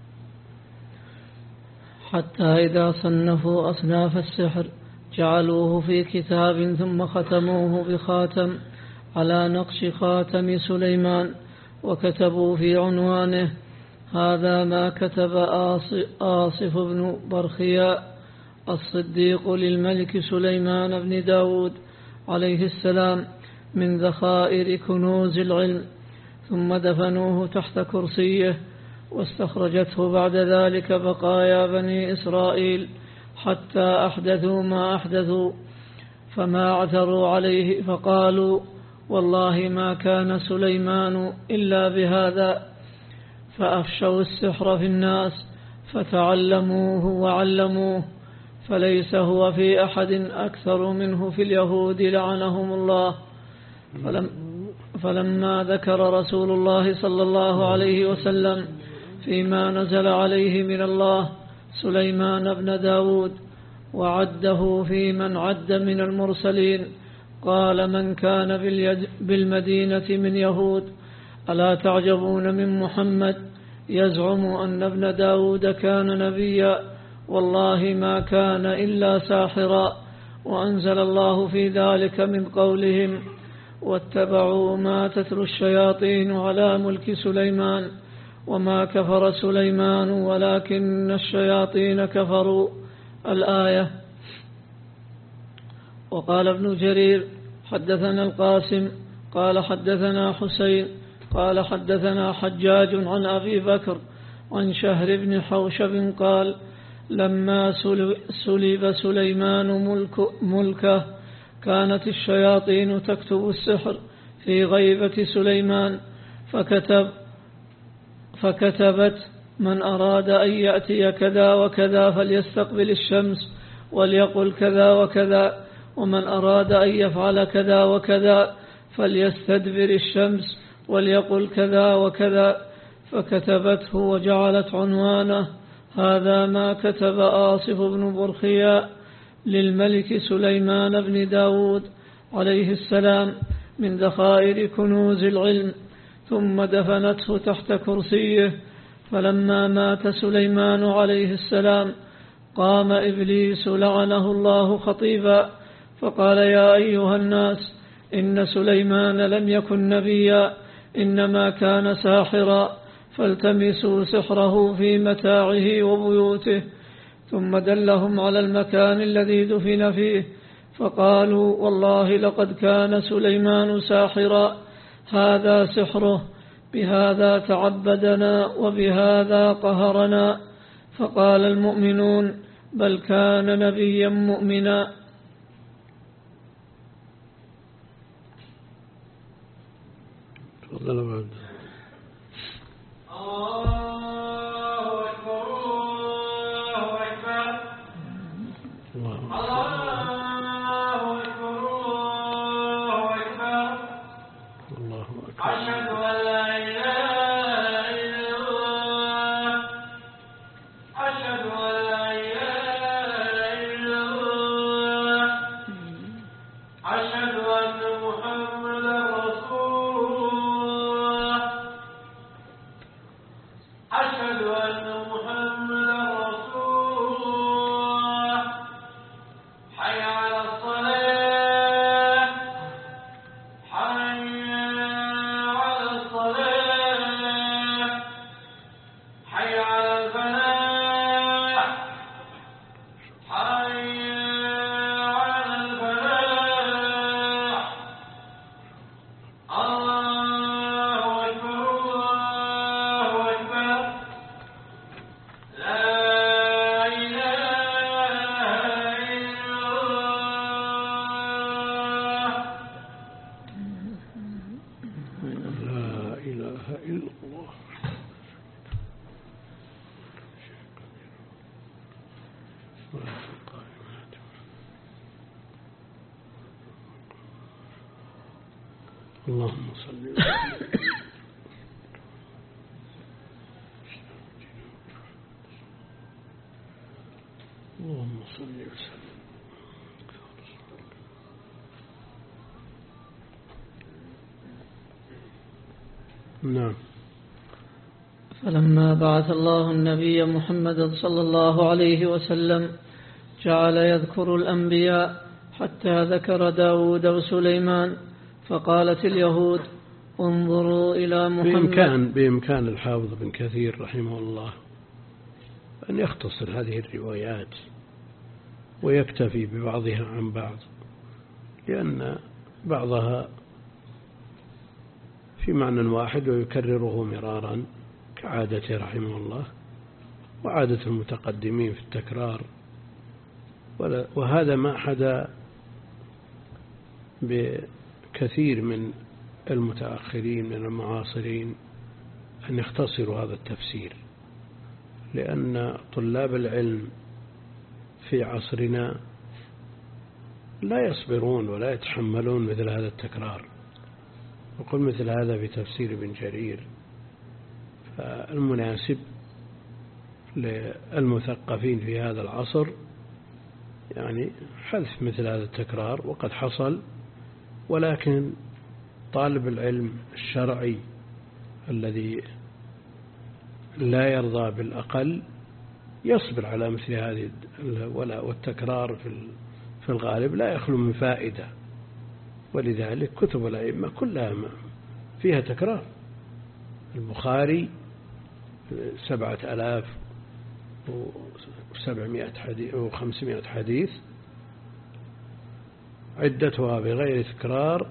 Speaker 2: حتى إذا صنفوا أصناف السحر جعلوه في كتاب ثم ختموه بخاتم على نقش خاتم سليمان، وكتبوا في عنوانه: هذا ما كتب آصف بن برخياء الصديق للملك سليمان بن داود عليه السلام من ذخائر كنوز العلم. ثم دفنوه تحت كرسيه، واستخرجته بعد ذلك بقايا بني إسرائيل حتى أحدثوا ما أحدثوا، فما اعتروا عليه فقالوا: والله ما كان سليمان إلا بهذا. فأفشوا السحر في الناس فتعلموه وعلموه، فليس هو في أحد أكثر منه في اليهود لعنهم الله. فلم فلما ذكر رسول الله صلى الله عليه وسلم فيما نزل عليه من الله سليمان بن داود وعده في من عد من المرسلين، قال: من كان بالمدينة من يهود ألا تعجبون من محمد يزعم أن ابن داود كان نبيا، والله ما كان إلا ساحرا. وأنزل الله في ذلك من قولهم: واتبعوا ما تتلو الشياطين على ملك سليمان وما كفر سليمان ولكن الشياطين كفروا. الآية. وقال ابن جرير: حدثنا القاسم قال حدثنا حسين قال حدثنا حجاج عن أبي بكر عن شهر بن حوشب قال: لما سلب سليمان ملك ملكه كانت الشياطين تكتب السحر في غيبة سليمان، فكتب فكتبت: من أراد أن يأتي كذا وكذا فليستقبل الشمس وليقل كذا وكذا، ومن أراد أن يفعل كذا وكذا فليستدبر الشمس وليقل كذا وكذا. فكتبته وجعلت عنوانه: هذا ما كتب آصف بن برخياء للملك سليمان بن داود عليه السلام من ذخائر كنوز العلم. ثم دفنته تحت كرسيه. فلما مات سليمان عليه السلام قام إبليس لعنه الله خطيبا فقال: يا أيها الناس، إن سليمان لم يكن نبيا، إنما كان ساحرا، فالتمسوا سحره في متاعه وبيوته. ثم دلهم على المكان الذي دفن فيه، فقالوا: والله لقد كان سليمان ساحرا، هذا سحره، بهذا تعبدنا وبهذا قهرنا. فقال المؤمنون: بل كان نبيا مؤمنا.
Speaker 1: تفضل بعد. اللهم صل وسلم. اللهم صل وسلم. نعم.
Speaker 2: فلما بعث الله النبي محمد صلى الله عليه وسلم جعل يذكر الأنبياء حتى ذكر داود وسليمان، فقالت اليهود انظروا إلى محمد.
Speaker 1: بإمكان, بإمكان الحافظ بن كثير رحمه الله أن يختصر هذه الروايات ويكتفي ببعضها عن بعض، لأن بعضها في معنى واحد ويكرره مرارا كعادته رحمه الله وعادة المتقدمين في التكرار، وهذا ما حدا بكثير من المتأخرين من المعاصرين أن يختصروا هذا التفسير، لأن طلاب العلم في عصرنا لا يصبرون ولا يتحملون مثل هذا التكرار. وقل مثل هذا في تفسير ابن جرير، فالمناسب للمثقفين في هذا العصر يعني حذف مثل هذا التكرار، وقد حصل، ولكن طالب العلم الشرعي الذي لا يرضى بالأقل يصبر على مثل هذه والتكرار في الغالب لا يخلو من فائدة، ولذلك كتب الأئمة كلها فيها تكرار. البخاري سبعة آلاف وسبعمائة حديث وخمسمائة حديث عدتها بغير تكرار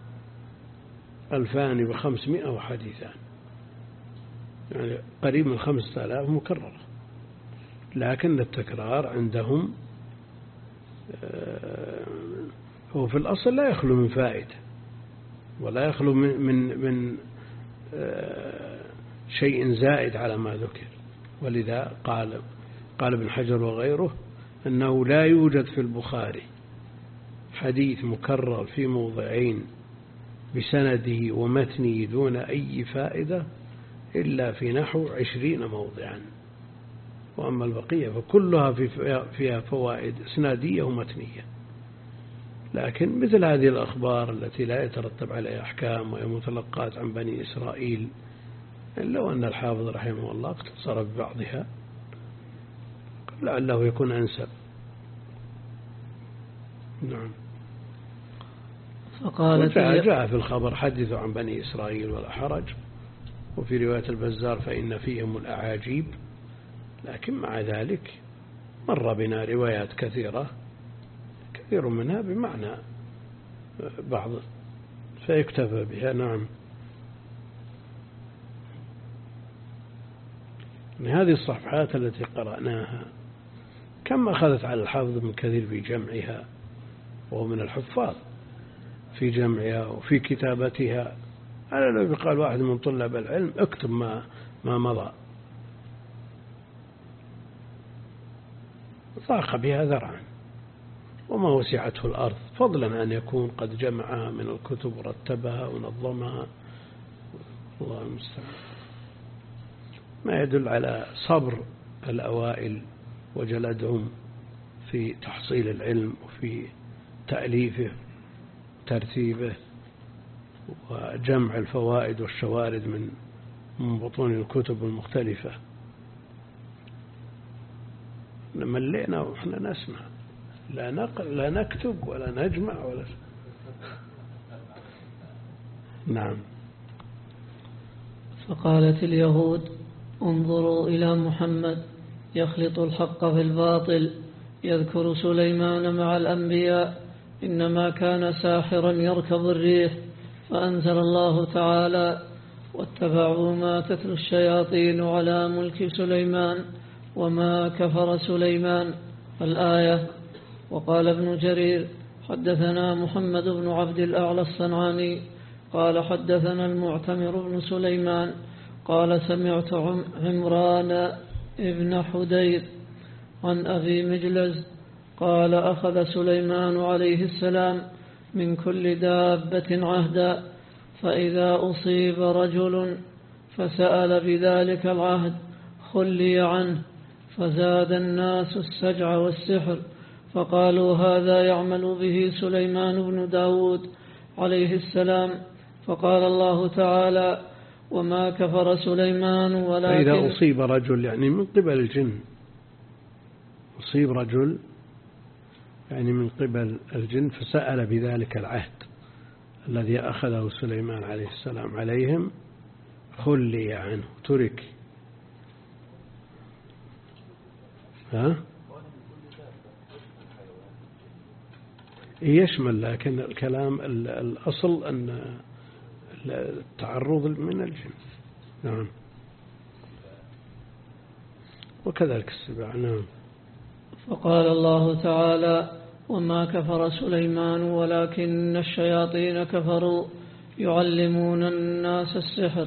Speaker 1: ألفان وخمسمائة حديثان، يعني قريب من خمسة آلاف مكررة، لكن التكرار عندهم هو في الأصل لا يخلو من فائدة ولا يخلو من, من, من شيء زائد على ما ذكر. ولذا قال قال ابن حجر وغيره أنه لا يوجد في البخاري حديث مكرر في موضعين بسنده ومتنه دون أي فائدة إلا في نحو عشرين موضعا، وأما البقية فكلها فيها فوائد إسنادية ومتنية. لكن مثل هذه الأخبار التي لا يترتب عليها أحكام وهي متلقات عن بني إسرائيل، لو أن الحافظ رحمه الله اقتصر ببعضها لعله يكون أنسب. نعم.
Speaker 2: فقالت
Speaker 1: جاء, جاء في الخبر حدثوا عن بني إسرائيل ولا حرج، وفي رواية البزار فإن فيهم الأعاجيب، لكن مع ذلك مر بنا روايات كثيرة كثير منها بمعنى بعض فيكتفى بها. نعم. من هذه الصفحات التي قرأناها كم أخذت على الحافظ ابن كثير في جمعها، وهو من الحفاظ في جمعها وفي كتابتها. أنا لو يقال واحد من طلاب العلم اكتب ما ما مضى ضاق بها ذرعا وما وسعته الأرض، فضلا أن يكون قد جمعها من الكتب ورتبها ونظمها. الله المستعان. ما يدل على صبر الأوائل وجلدهم في تحصيل العلم وفي تأليفه ترتيبه وجمع الفوائد والشوارد من من بطون الكتب المختلفة. ملينا وإحنا نسمع، لا نقل لا نكتب ولا نجمع ولا. نعم.
Speaker 2: فقالت اليهود انظروا إلى محمد يخلط الحق في الباطل، يذكر سليمان مع الأنبياء إنما كان ساحرا يركض الريح. فأنزل الله تعالى واتبعوا ما تتلو الشياطين على ملك سليمان وما كفر سليمان الآية. وقال ابن جرير حدثنا محمد بن عبد الأعلى الصنعاني قال حدثنا المعتمر بن سليمان قال سمعت عمران ابن حدير عن أبي مجلز قال أخذ سليمان عليه السلام من كل دابة عهدا فإذا أصيب رجل فسأل بذلك العهد خلي عنه، فزاد الناس السجع والسحر، فقالوا هذا يعمل به سليمان بن داود عليه السلام. فقال الله تعالى وما كفر سليمان ولكن
Speaker 1: فإذا أصيب رجل يعني من قبل الجن، أصيب رجل يعني من قبل الجن فسأل بذلك العهد الذي أخذه سليمان عليه السلام عليهم خلي عنه، ترك. ها؟ يشمل، لكن الكلام الأصل أن التعرض من الجن. نعم. وكذلك السباع. نعم.
Speaker 2: فقال الله تعالى وما كفر سليمان ولكن الشياطين كفروا يعلمون الناس السحر.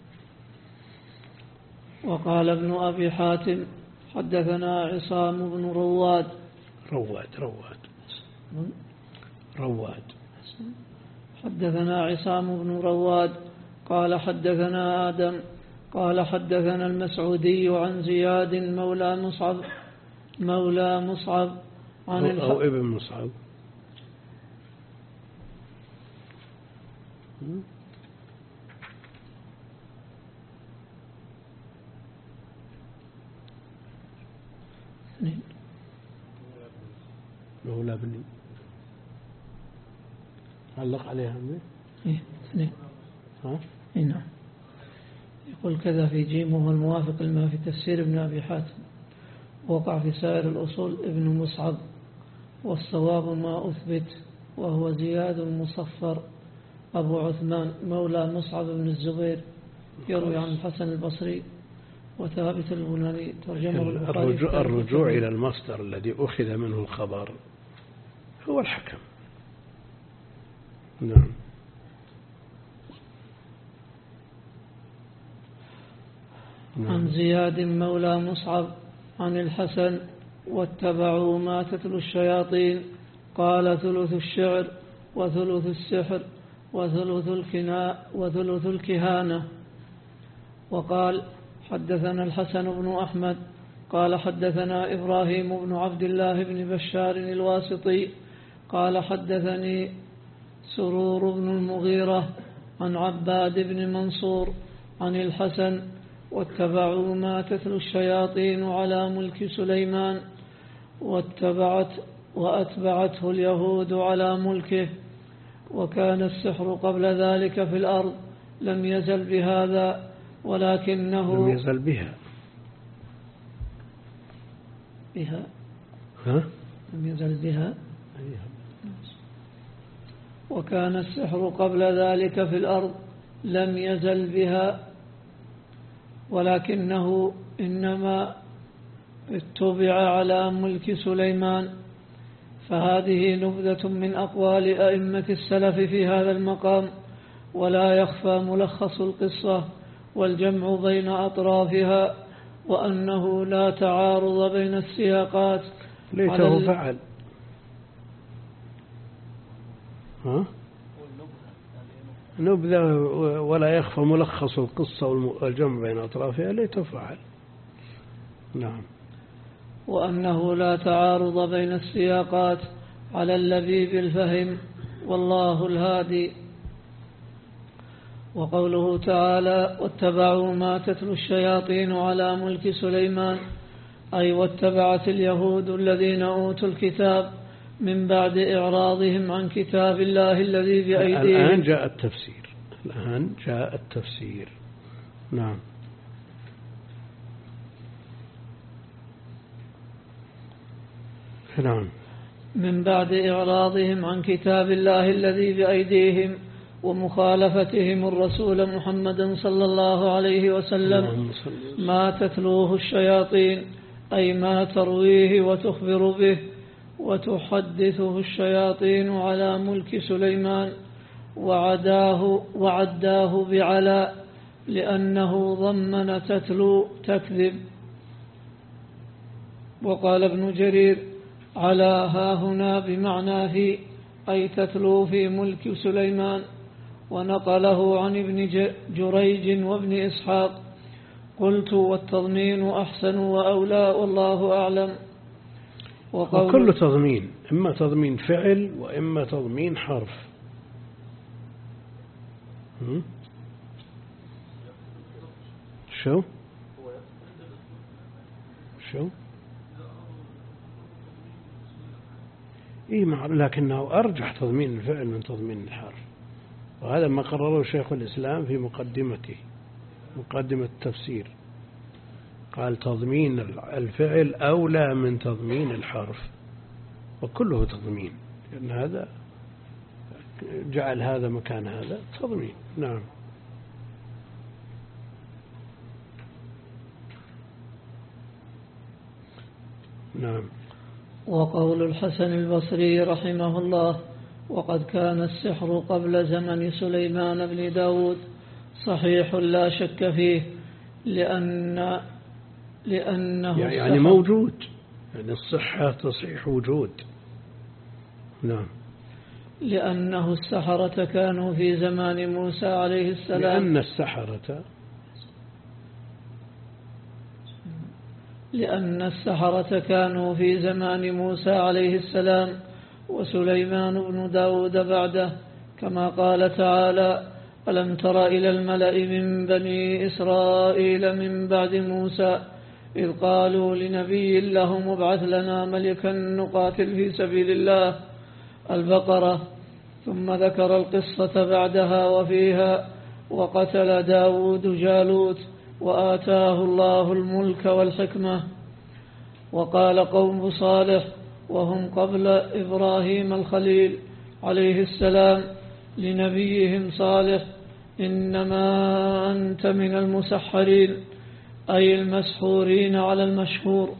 Speaker 2: وقال ابن أبي حاتم حدثنا عصام بن رواد
Speaker 1: رواد رواد رواد
Speaker 2: حدثنا عصام بن رواد قال حدثنا آدم قال حدثنا المسعودي عن زياد مولى مصعب مولى مصعب عن
Speaker 1: أو, أو ابن مصعب مولى ابن علق عليها من
Speaker 2: ايه اثنين.
Speaker 1: ها
Speaker 2: اي نعم. يقول كذا في جيم وهو الموافق لما في تفسير ابن أبي حاتم، وقع في سائر الأصول ابن مصعب، والصواب ما أثبت وهو زياد المصفر أبو عثمان مولى مصعب بن الزبير يروي عن الحسن البصري وثابت البناني ترجمه البخاري.
Speaker 1: الرجوع, الرجوع إلى المصدر الذي أخذ منه الخبر هو الحكم. نعم.
Speaker 2: عن زياد مولى مصعب عن الحسن واتبعوا ما تتلو الشياطين قال ثلث الشعر وثلث السحر وثلث الكناء وثلث الكهانة. وقال حدثنا الحسن بن أحمد قال حدثنا إبراهيم بن عبد الله بن بشار الواسطي قال حدثني سرور بن المغيرة عن عباد بن منصور عن الحسن واتبعوا ما تتلو الشياطين على ملك سليمان واتبعت وأتبعته اليهود على ملكه، وكان السحر قبل ذلك في الأرض لم يزل بهذا ولكنه
Speaker 1: لم يزل بها
Speaker 2: بها
Speaker 1: ها؟
Speaker 2: لم يزل بها وكان السحر قبل ذلك في الأرض لم يزل بها ولكنه إنما اتبع على ملك سليمان. فهذه نبذة من أقوال أئمة السلف في هذا المقام، ولا يخفى ملخص القصة والجمع بين أطرافها، وأنه لا تعارض بين السياقات.
Speaker 1: ليته فعل. ها؟ نبذة ولا يخفى ملخص القصة والجمع بين أطرافها ليته فعل. نعم.
Speaker 2: وأنه لا تعارض بين السياقات على اللبيب الفهم، والله الهادي. وقوله تعالى واتبعوا ما تتلو الشياطين على ملك سليمان، أي واتبعت اليهود الذين أوتوا الكتاب من بعد إعراضهم عن كتاب الله الذي بأيديهم.
Speaker 1: الآن جاء التفسير الآن جاء التفسير. نعم. نعم.
Speaker 2: من بعد إعراضهم عن كتاب الله الذي بأيديهم ومخالفتهم الرسول محمد صلى الله عليه وسلم ما تتلوه الشياطين، أي ما ترويه وتخبر به وتحدثه الشياطين على ملك سليمان، وعداه, وعداه بعلاء لأنه ضمن تتلو تكذب. وقال ابن جرير على ها هنا بمعنى في، أي تتلو في ملك سليمان. ونقله عن ابن جريج وابن إسحاق. قلت والتضمين أحسن وأولى والله أعلم.
Speaker 1: وكل تضمين إما تضمين فعل وإما تضمين حرف. شو شو إيه مع لكنه أرجح تضمين الفعل من تضمين الحرف، وهذا ما قرره شيخ الإسلام في مقدمته مقدمة التفسير، قال تضمين الفعل أولى من تضمين الحرف، وكله تضمين، لأن هذا جعل هذا مكان هذا تضمين. نعم. نعم.
Speaker 2: وقول الحسن البصري رحمه الله: وقد كان السحر قبل زمن سليمان بن داود صحيح لا شك فيه، لأن لأنه
Speaker 1: يعني موجود، يعني الصحة تصحيح وجود. نعم.
Speaker 2: لأنه السحرة كانوا في زمان موسى عليه السلام.
Speaker 1: لأن السحرة
Speaker 2: لأن السحرة كانوا في زمان موسى عليه السلام وسليمان بن داود بعده، كما قال تعالى: ألم تر إلى الملأ من بني إسرائيل من بعد موسى إذ قالوا لنبي لهم ابعث لنا ملكا نقاتل في سبيل الله، البقرة. ثم ذكر القصة بعدها وفيها: وقتل داود جالوت وآتاه الله الملك والحكمة. وقال قوم صالح وهم قبل إبراهيم الخليل عليه السلام لنبيهم صالح: إنما أنت من المسحرين، أي المسحورين على المشهور.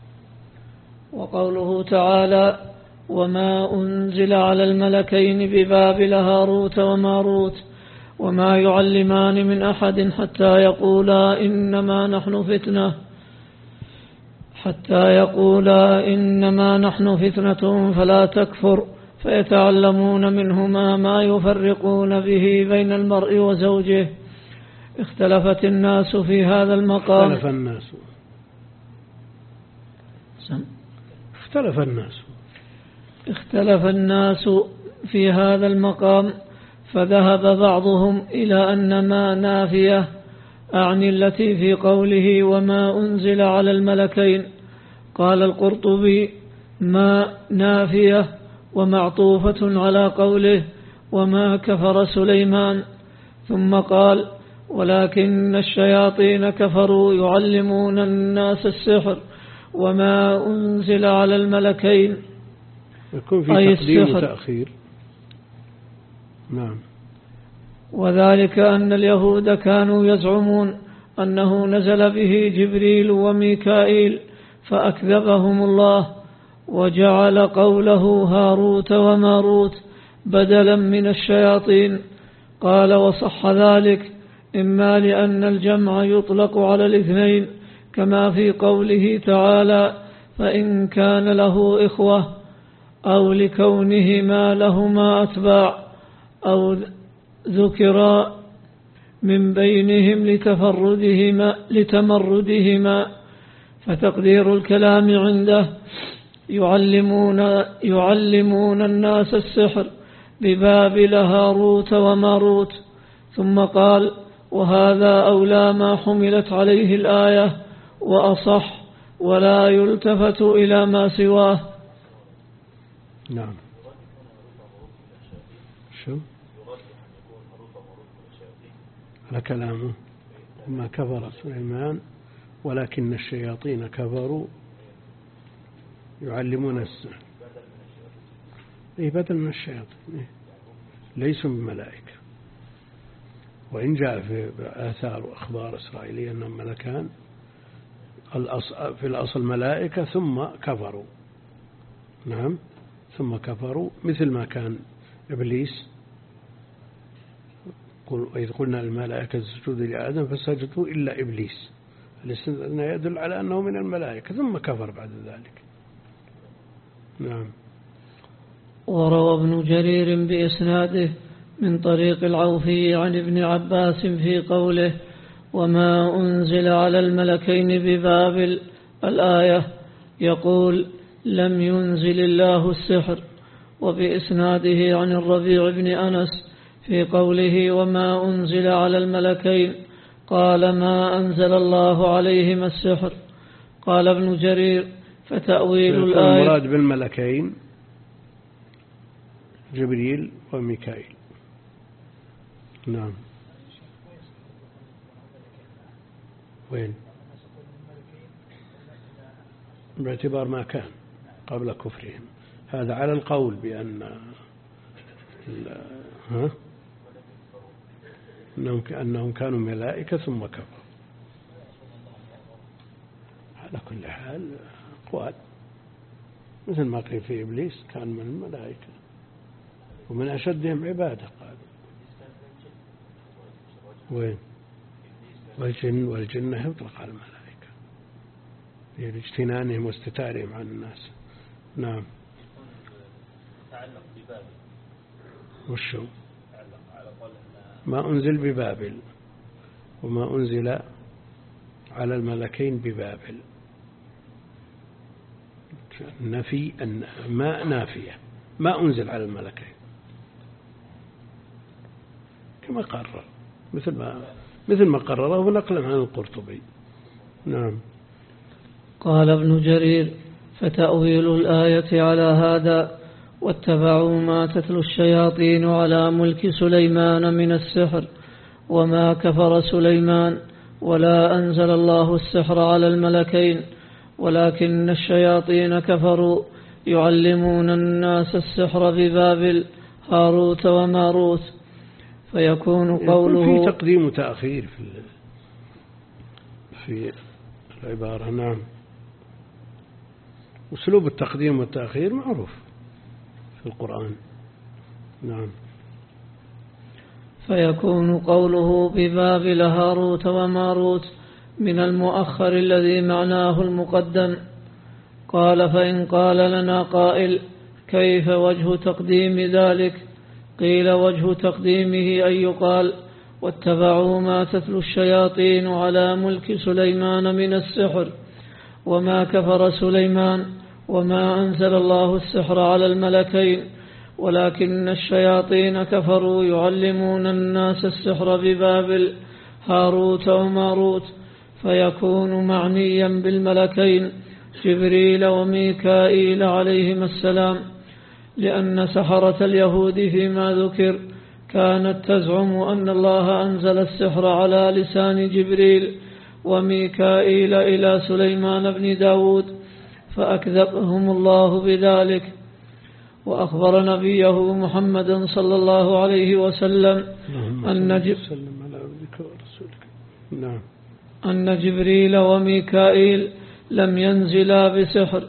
Speaker 2: وقوله تعالى: وما أنزل على الملكين ببابل هاروت وماروت وما يعلمان من أحد حتى يقولا إنما نحن فتنة حتى يقولا إنما نحن فتنة فلا تكفر، فيتعلمون منهما ما يفرقون به بين المرء وزوجه. اختلفت الناس في هذا المقام.
Speaker 1: اختلف الناس اختلف الناس
Speaker 2: اختلف الناس في هذا المقام، فذهب بعضهم إلى أن ما نافية أعني التي في قوله وما أنزل على الملكين. قال القرطبي: ما نافية ومعطوفة على قوله وما كفر سليمان. ثم قال: ولكن الشياطين كفروا يعلمون الناس السحر وما أنزل على الملكين،
Speaker 1: يكون في تقديم وتأخير. نعم.
Speaker 2: وذلك أن اليهود كانوا يزعمون أنه نزل به جبريل وميكائيل فأكذبهم الله، وجعل قوله هاروت وماروت بدلا من الشياطين. قال: وصح ذلك إما لأن الجمع يطلق على الاثنين كما في قوله تعالى: فإن كان له إخوة، أو لكونهما لهما أتباع، أو ذكرا من بينهم لتفردهما لتمردهما. فتقدير الكلام عنده: يعلمون, يعلمون الناس السحر ببابل هاروت وماروت. ثم قال: وهذا أولى ما حملت عليه الآية وأصح، ولا يلتفت إلى ما سواه.
Speaker 1: نعم. شو على كلامه؟ ما كفر سليمان ولكن الشياطين كفروا يعلمون السحر. إيه بدل من الشياطين، إيه؟ ليسوا بملائكة. وإن جاء في آثار وأخبار إسرائيلية أنهم ملكان، في الأصل ملائكة ثم كفروا. نعم، ثم كفروا، مثل ما كان إبليس وإذ قلنا للملائكة اسجدوا لآدم فسجدوا إلا إبليس. الاستثناء يدل على أنه من الملائكة ثم كفر بعد ذلك. نعم.
Speaker 2: وروى ابن جرير بإسناده من طريق العوفي عن ابن عباس في قوله وما أنزل على الملكين ببابل الآية يقول لم ينزل الله السحر، وبإسناده عن الربيع بن أنس في قوله وما أنزل على الملكين قال ما أنزل الله عليهما السحر. قال ابن جرير فتأويل الآية
Speaker 1: المراد بالملكين جبريل وميكائيل. نعم. وين؟ باعتبار ما كان قبل كفرهم، هذا على القول بأن ها؟ أنهم أنهم كانوا ملائكة ثم كفروا. على كل حال أقوال، مثل ما قيل في إبليس كان من الملائكة ومن أشدهم عبادة قالوا. وين؟ والجن والجن يطلق على الملائكة لاجتنانهم واستتارهم عن الناس. نعم.
Speaker 4: تعلق ببابل
Speaker 1: وشو؟ ما أنزل ببابل وما أنزل على الملكين ببابل. نفي ما نافية، ما أنزل على الملكين كما قرر، مثل ما مثل ما قرره نقلا عن القرطبي. نعم.
Speaker 2: قال ابن جرير فتأويل الآية على هذا واتبعوا ما تتلو الشياطين على ملك سليمان من السحر وما كفر سليمان ولا أنزل الله السحر على الملكين ولكن الشياطين كفروا يعلمون الناس السحر ببابل هاروت وماروت. فيكون قوله
Speaker 1: في تقديم وتأخير في في العبارة. نعم. أسلوب التقديم والتأخير معروف في القرآن. نعم.
Speaker 2: فيكون قوله ببابل هاروت وماروت من المؤخر الذي معناه المقدم. قال فإن قال لنا قائل كيف وجه تقديم ذلك؟ قيل وجه تقديمه أن يقال واتبعوا ما تتلو الشياطين على ملك سليمان من السحر وما كفر سليمان وما أنزل الله السحر على الملكين ولكن الشياطين كفروا يعلمون الناس السحر ببابل هاروت وماروت. فيكون معنيا بالملكين جبريل وميكائيل عليهما السلام، لأن سحرة اليهود فيما ذكر كانت تزعم أن الله أنزل السحر على لسان جبريل وميكائيل إلى سليمان بن داود فأكذبهم الله بذلك. وأخبر نبيه محمد صلى الله عليه وسلم أن, جب أن جبريل وميكائيل لم ينزلا بسحر،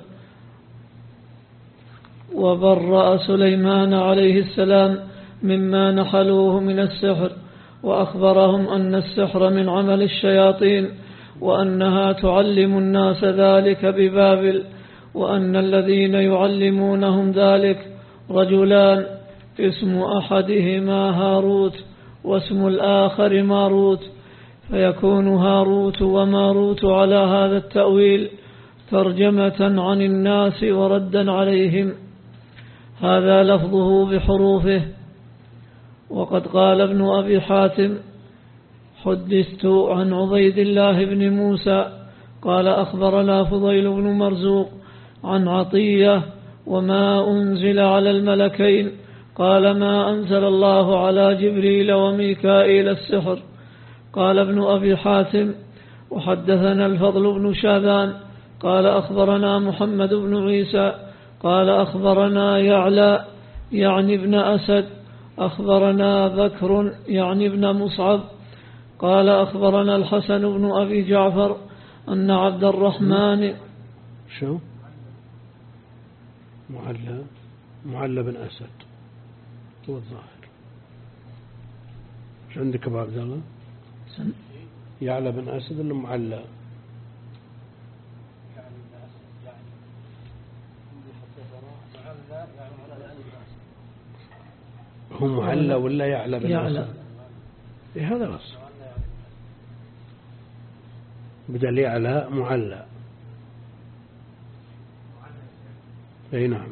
Speaker 2: وبرأ سليمان عليه السلام مما نحلوه من السحر، وأخبرهم أن السحر من عمل الشياطين وأنها تعلم الناس ذلك ببابل، وأن الذين يعلمونهم ذلك رجلان اسم أحدهما هاروت واسم الآخر ماروت. فيكون هاروت وماروت على هذا التأويل ترجمة عن الناس وردا عليهم. هذا لفظه بحروفه. وقد قال ابن أبي حاتم حدثت عن عبيد الله بن موسى قال أخبرنا فضيل بن مرزوق عن عطية وما أنزل على الملكين قال ما أنزل الله على جبريل وميكائيل السحر. قال ابن أبي حاتم وحدثنا الفضل بن شاذان قال أخبرنا محمد بن عيسى قال أخبرنا يعلى يعني ابن أسد أخبرنا بكر يعني ابن مصعب قال أخبرنا الحسن بن أبي جعفر أن عبد الرحمن
Speaker 1: شو معلى معلى بن أسد هو الظاهر. شو عندك أبو عبد الله؟ يعلى بن أسد ولا معلى؟ هو معلى ولا يعلى بالأصل؟
Speaker 2: يعلى.
Speaker 1: إيه هذا الأصل، بدل يعلى معلى. أي نعم.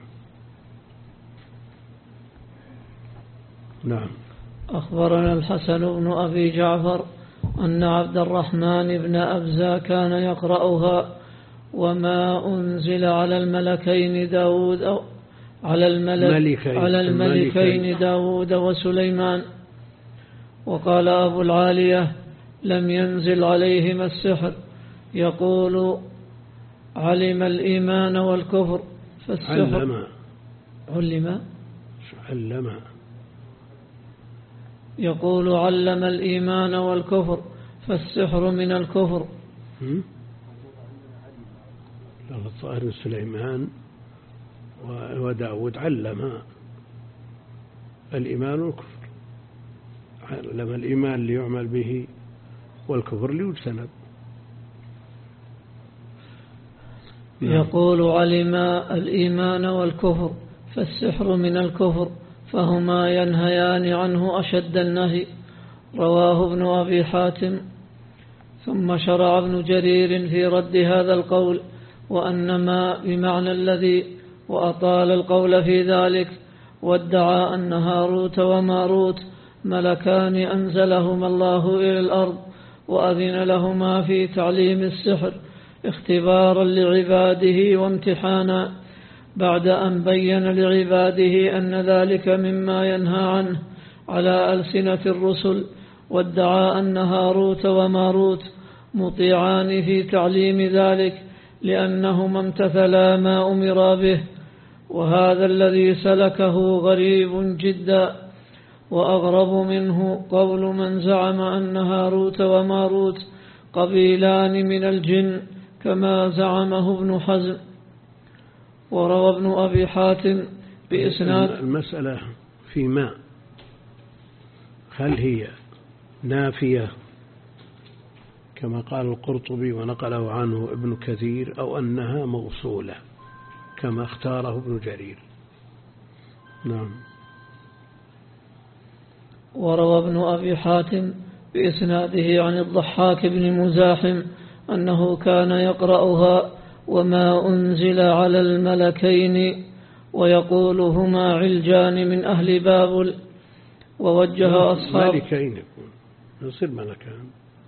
Speaker 1: نعم.
Speaker 2: أخبرنا الحسن بن أبي جعفر أن عبد الرحمن بن أبزة كان يقرأها وما أنزل على الملكين داود أو على, الملك على الملكين داود وسليمان. وقال أبو العالية لم ينزل عليهما السحر، يقول علم الإيمان والكفر فالسحر
Speaker 1: علم
Speaker 2: علم
Speaker 1: علم
Speaker 2: يقول علم الإيمان والكفر فالسحر من الكفر.
Speaker 1: الظاهر سليمان وداود علم الإيمان والكفر، علم الإيمان ليعمل به والكفر ليجتنب.
Speaker 2: يقول علم الإيمان والكفر فالسحر من الكفر فهما ينهيان عنه أشد النهي. رواه ابن أبي حاتم. ثم شرع ابن جرير في رد هذا القول وأنما بمعنى الذي، وأطال القول في ذلك، وادعى أن هاروت وماروت ملكان أنزلهما الله إلى الأرض وأذن لهما في تعليم السحر اختبارا لعباده وامتحانا، بعد أن بين لعباده أن ذلك مما ينهى عنه على ألسنة الرسل، وادعى أن هاروت وماروت مطيعان في تعليم ذلك لأنهما امتثلا ما أمر به. وهذا الذي سلكه غريب جدا، وأغرب منه قول من زعم أن هاروت وماروت قبيلان من الجن كما زعمه ابن حزم. وروى ابن أبي حاتم بإسناد.
Speaker 1: المسألة في ما، هل هي نافية كما قال القرطبي ونقله عنه ابن كثير، أو أنها موصولة كما اختاره ابن جرير؟ نعم.
Speaker 2: وروى ابن أبي حاتم بإسناده عن الضحاك بن مزاحم أنه كان يقرأها وما أنزل على الملكين ويقول هما علجان من أهل بابل. ووجه أصحاب
Speaker 1: ملكين يكون يصير ملكان،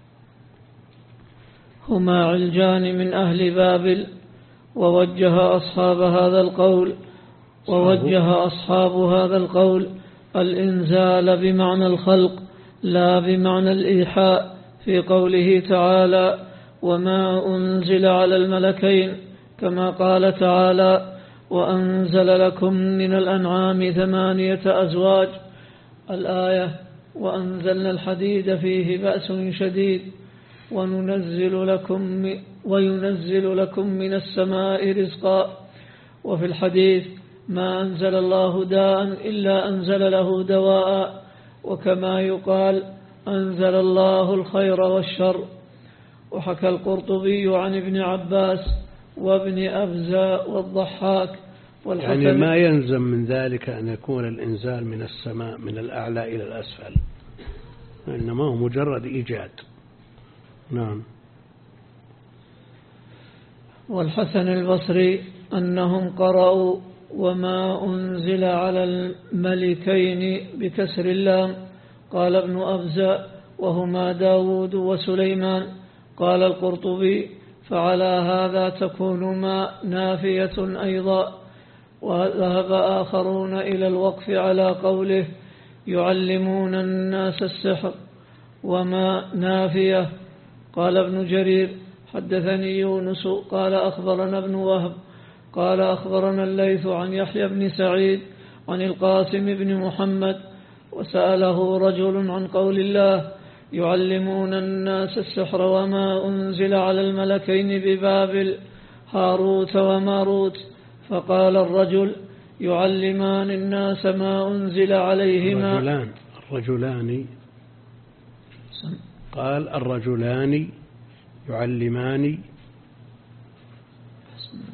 Speaker 2: هما علجان من أهل بابل. ووجه أصحاب هذا القول ووجه أصحاب هذا القول الإنزال بمعنى الخلق لا بمعنى الإيحاء في قوله تعالى وما أنزل على الملكين، كما قال تعالى وأنزل لكم من الأنعام ثمانية أزواج الآية، وأنزلنا الحديد فيه بأس شديد وننزل لكم وينزل لكم من السماء رزقا. وفي الحديث ما أنزل الله داء إلا أنزل له دواء، وكما يقال أنزل الله الخير والشر. وحكى القرطبي عن ابن عباس وابن أبزة والضحاك والحسن.
Speaker 1: يعني ما يلزم من ذلك أن يكون الإنزال من السماء من الأعلى إلى الأسفل، إنما هو مجرد إيجاد. نعم.
Speaker 2: والحسن البصري أنهم قرأوا وما أنزل على الملكين بكسر اللام. قال ابن أبزة وهما داود وسليمان. قال القرطبي فعلى هذا تكون ما نافية أيضا. وذهب آخرون إلى الوقف على قوله يعلمون الناس السحر وما نافية. قال ابن جرير حدثني يونس قال أخبرنا ابن وهب قال أخبرنا الليث عن يحيى بن سعيد عن القاسم بن محمد وسأله رجل عن قول الله يعلمون الناس السحر وما أنزل على الملكين ببابل هاروت وماروت، فقال الرجل يعلمان الناس ما أنزل عليهما.
Speaker 1: الرجلان الرجلان قال الرجلان يعلمان،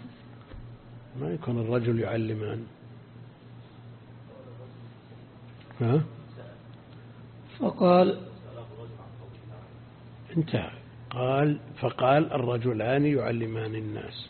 Speaker 1: ما يكون الرجل يعلمان. ها؟
Speaker 2: فقال
Speaker 1: انتهى. قال فقال الرجلان يعلمان الناس.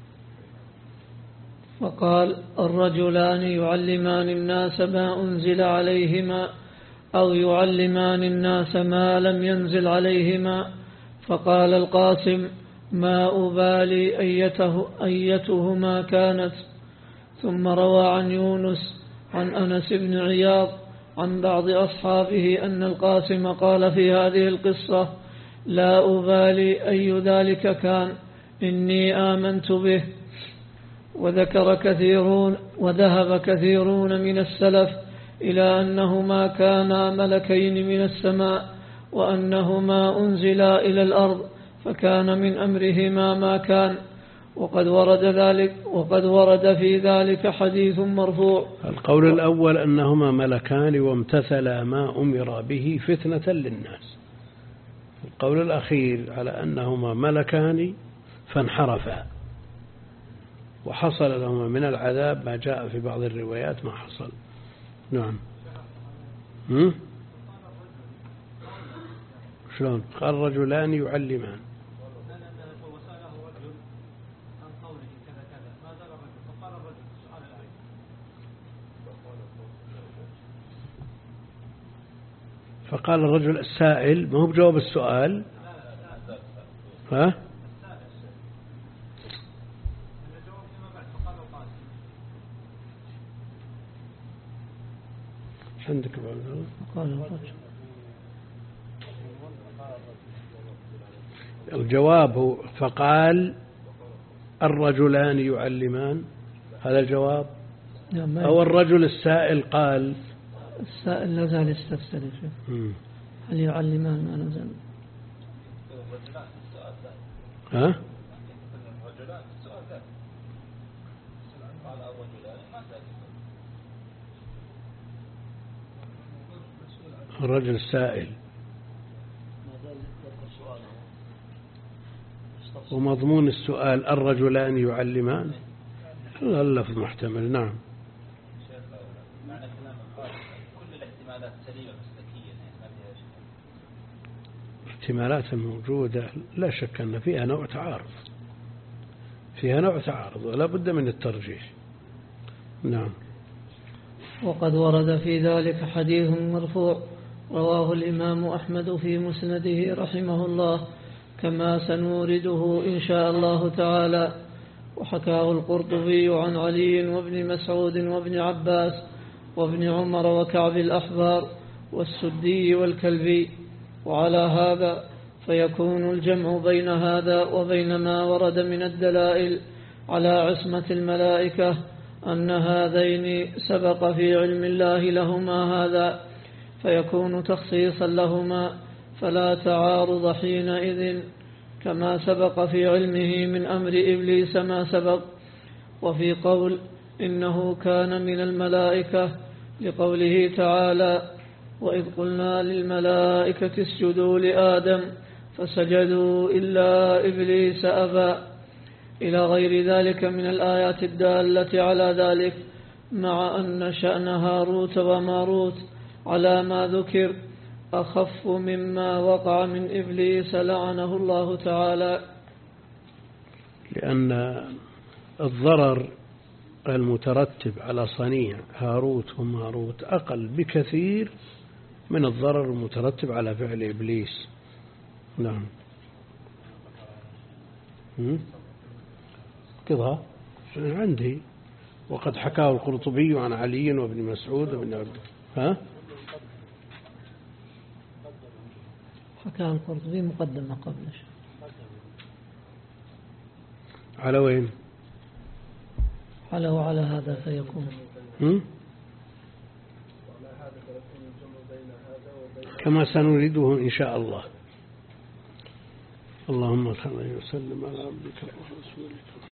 Speaker 2: فقال الرجلان يعلمان الناس ما أنزل عليهما أو يعلمان الناس ما لم ينزل عليهما. فقال القاسم ما أبالي أيته أيتهما كانت. ثم روى عن يونس عن أنس بن عياض عن بعض أصحابه أن القاسم قال في هذه القصة لا أبالي أي ذلك كان إني آمنت به. وذكر كثيرون وذهب كثيرون من السلف إلى أنهما كانا ملكين من السماء وأنهما أنزلا إلى الأرض فكان من أمرهما ما كان. وقد ورد ذلك وقد ورد في ذلك حديث مرفوع.
Speaker 1: القول الأول أنهما ملكان وامتثلا ما أمر به فتنة للناس. القول الأخير على أنهما ملكان فانحرفا وحصل لهما من العذاب ما جاء في بعض الروايات ما حصل. نعم. هم؟ شلون قال رجلان يعلمان؟ فقال الرجل السائل ما هو بجواب السؤال. ها؟ عندك
Speaker 2: قال الرجل.
Speaker 1: الجواب هو فقال الرجلان يعلمان، هذا الجواب. أو الرجل السائل قال.
Speaker 2: السائل لا زال يستفسر هل يعلمان ما نزل.
Speaker 1: ها؟ الرجل السائل ومضمون السؤال الرجلان يعلمان، اللفظ محتمل. نعم. الاحتمالات الموجودة لا شك أن فيها نوع تعارض فيها نوع تعارض ولا بد من الترجيح. نعم.
Speaker 2: وقد ورد في ذلك حديث مرفوع رواه الإمام أحمد في مسنده رحمه الله كما سنورده إن شاء الله تعالى. وحكاه القرطبي عن علي وابن مسعود وابن عباس وابن عمر وكعب الأحبار والسدي والكلبي. وعلى هذا فيكون الجمع بين هذا وبين ما ورد من الدلائل على عصمة الملائكة أن هذين سبق في علم الله لهما هذا فيكون تخصيصا لهما فلا تعارض حينئذ كما سبق في علمه من أمر إبليس ما سبق. وفي قول إنه كان من الملائكة لقوله تعالى وإذ قلنا للملائكة اسجدوا لآدم فسجدوا إلا إبليس أبى إلى غير ذلك من الآيات الدالة على ذلك، مع أن شأن هاروت وماروت على ما ذكر أخف مما وقع من إبليس لعنه الله تعالى،
Speaker 1: لأن الضرر المترتب على صنيع هاروت وماروت أقل بكثير من الضرر المترتب على فعل إبليس. نعم. كذا عندي. وقد حكاه القرطبي عن علي وابن مسعود وابن عبد. ها؟
Speaker 2: حكاه القرطبي مقدمة قبل شيء.
Speaker 1: على وين؟
Speaker 2: على وعلى هذا فيكون.
Speaker 1: هم؟ كما سنريده إن شاء الله. اللهم صل وسلم على عبدك ورسولك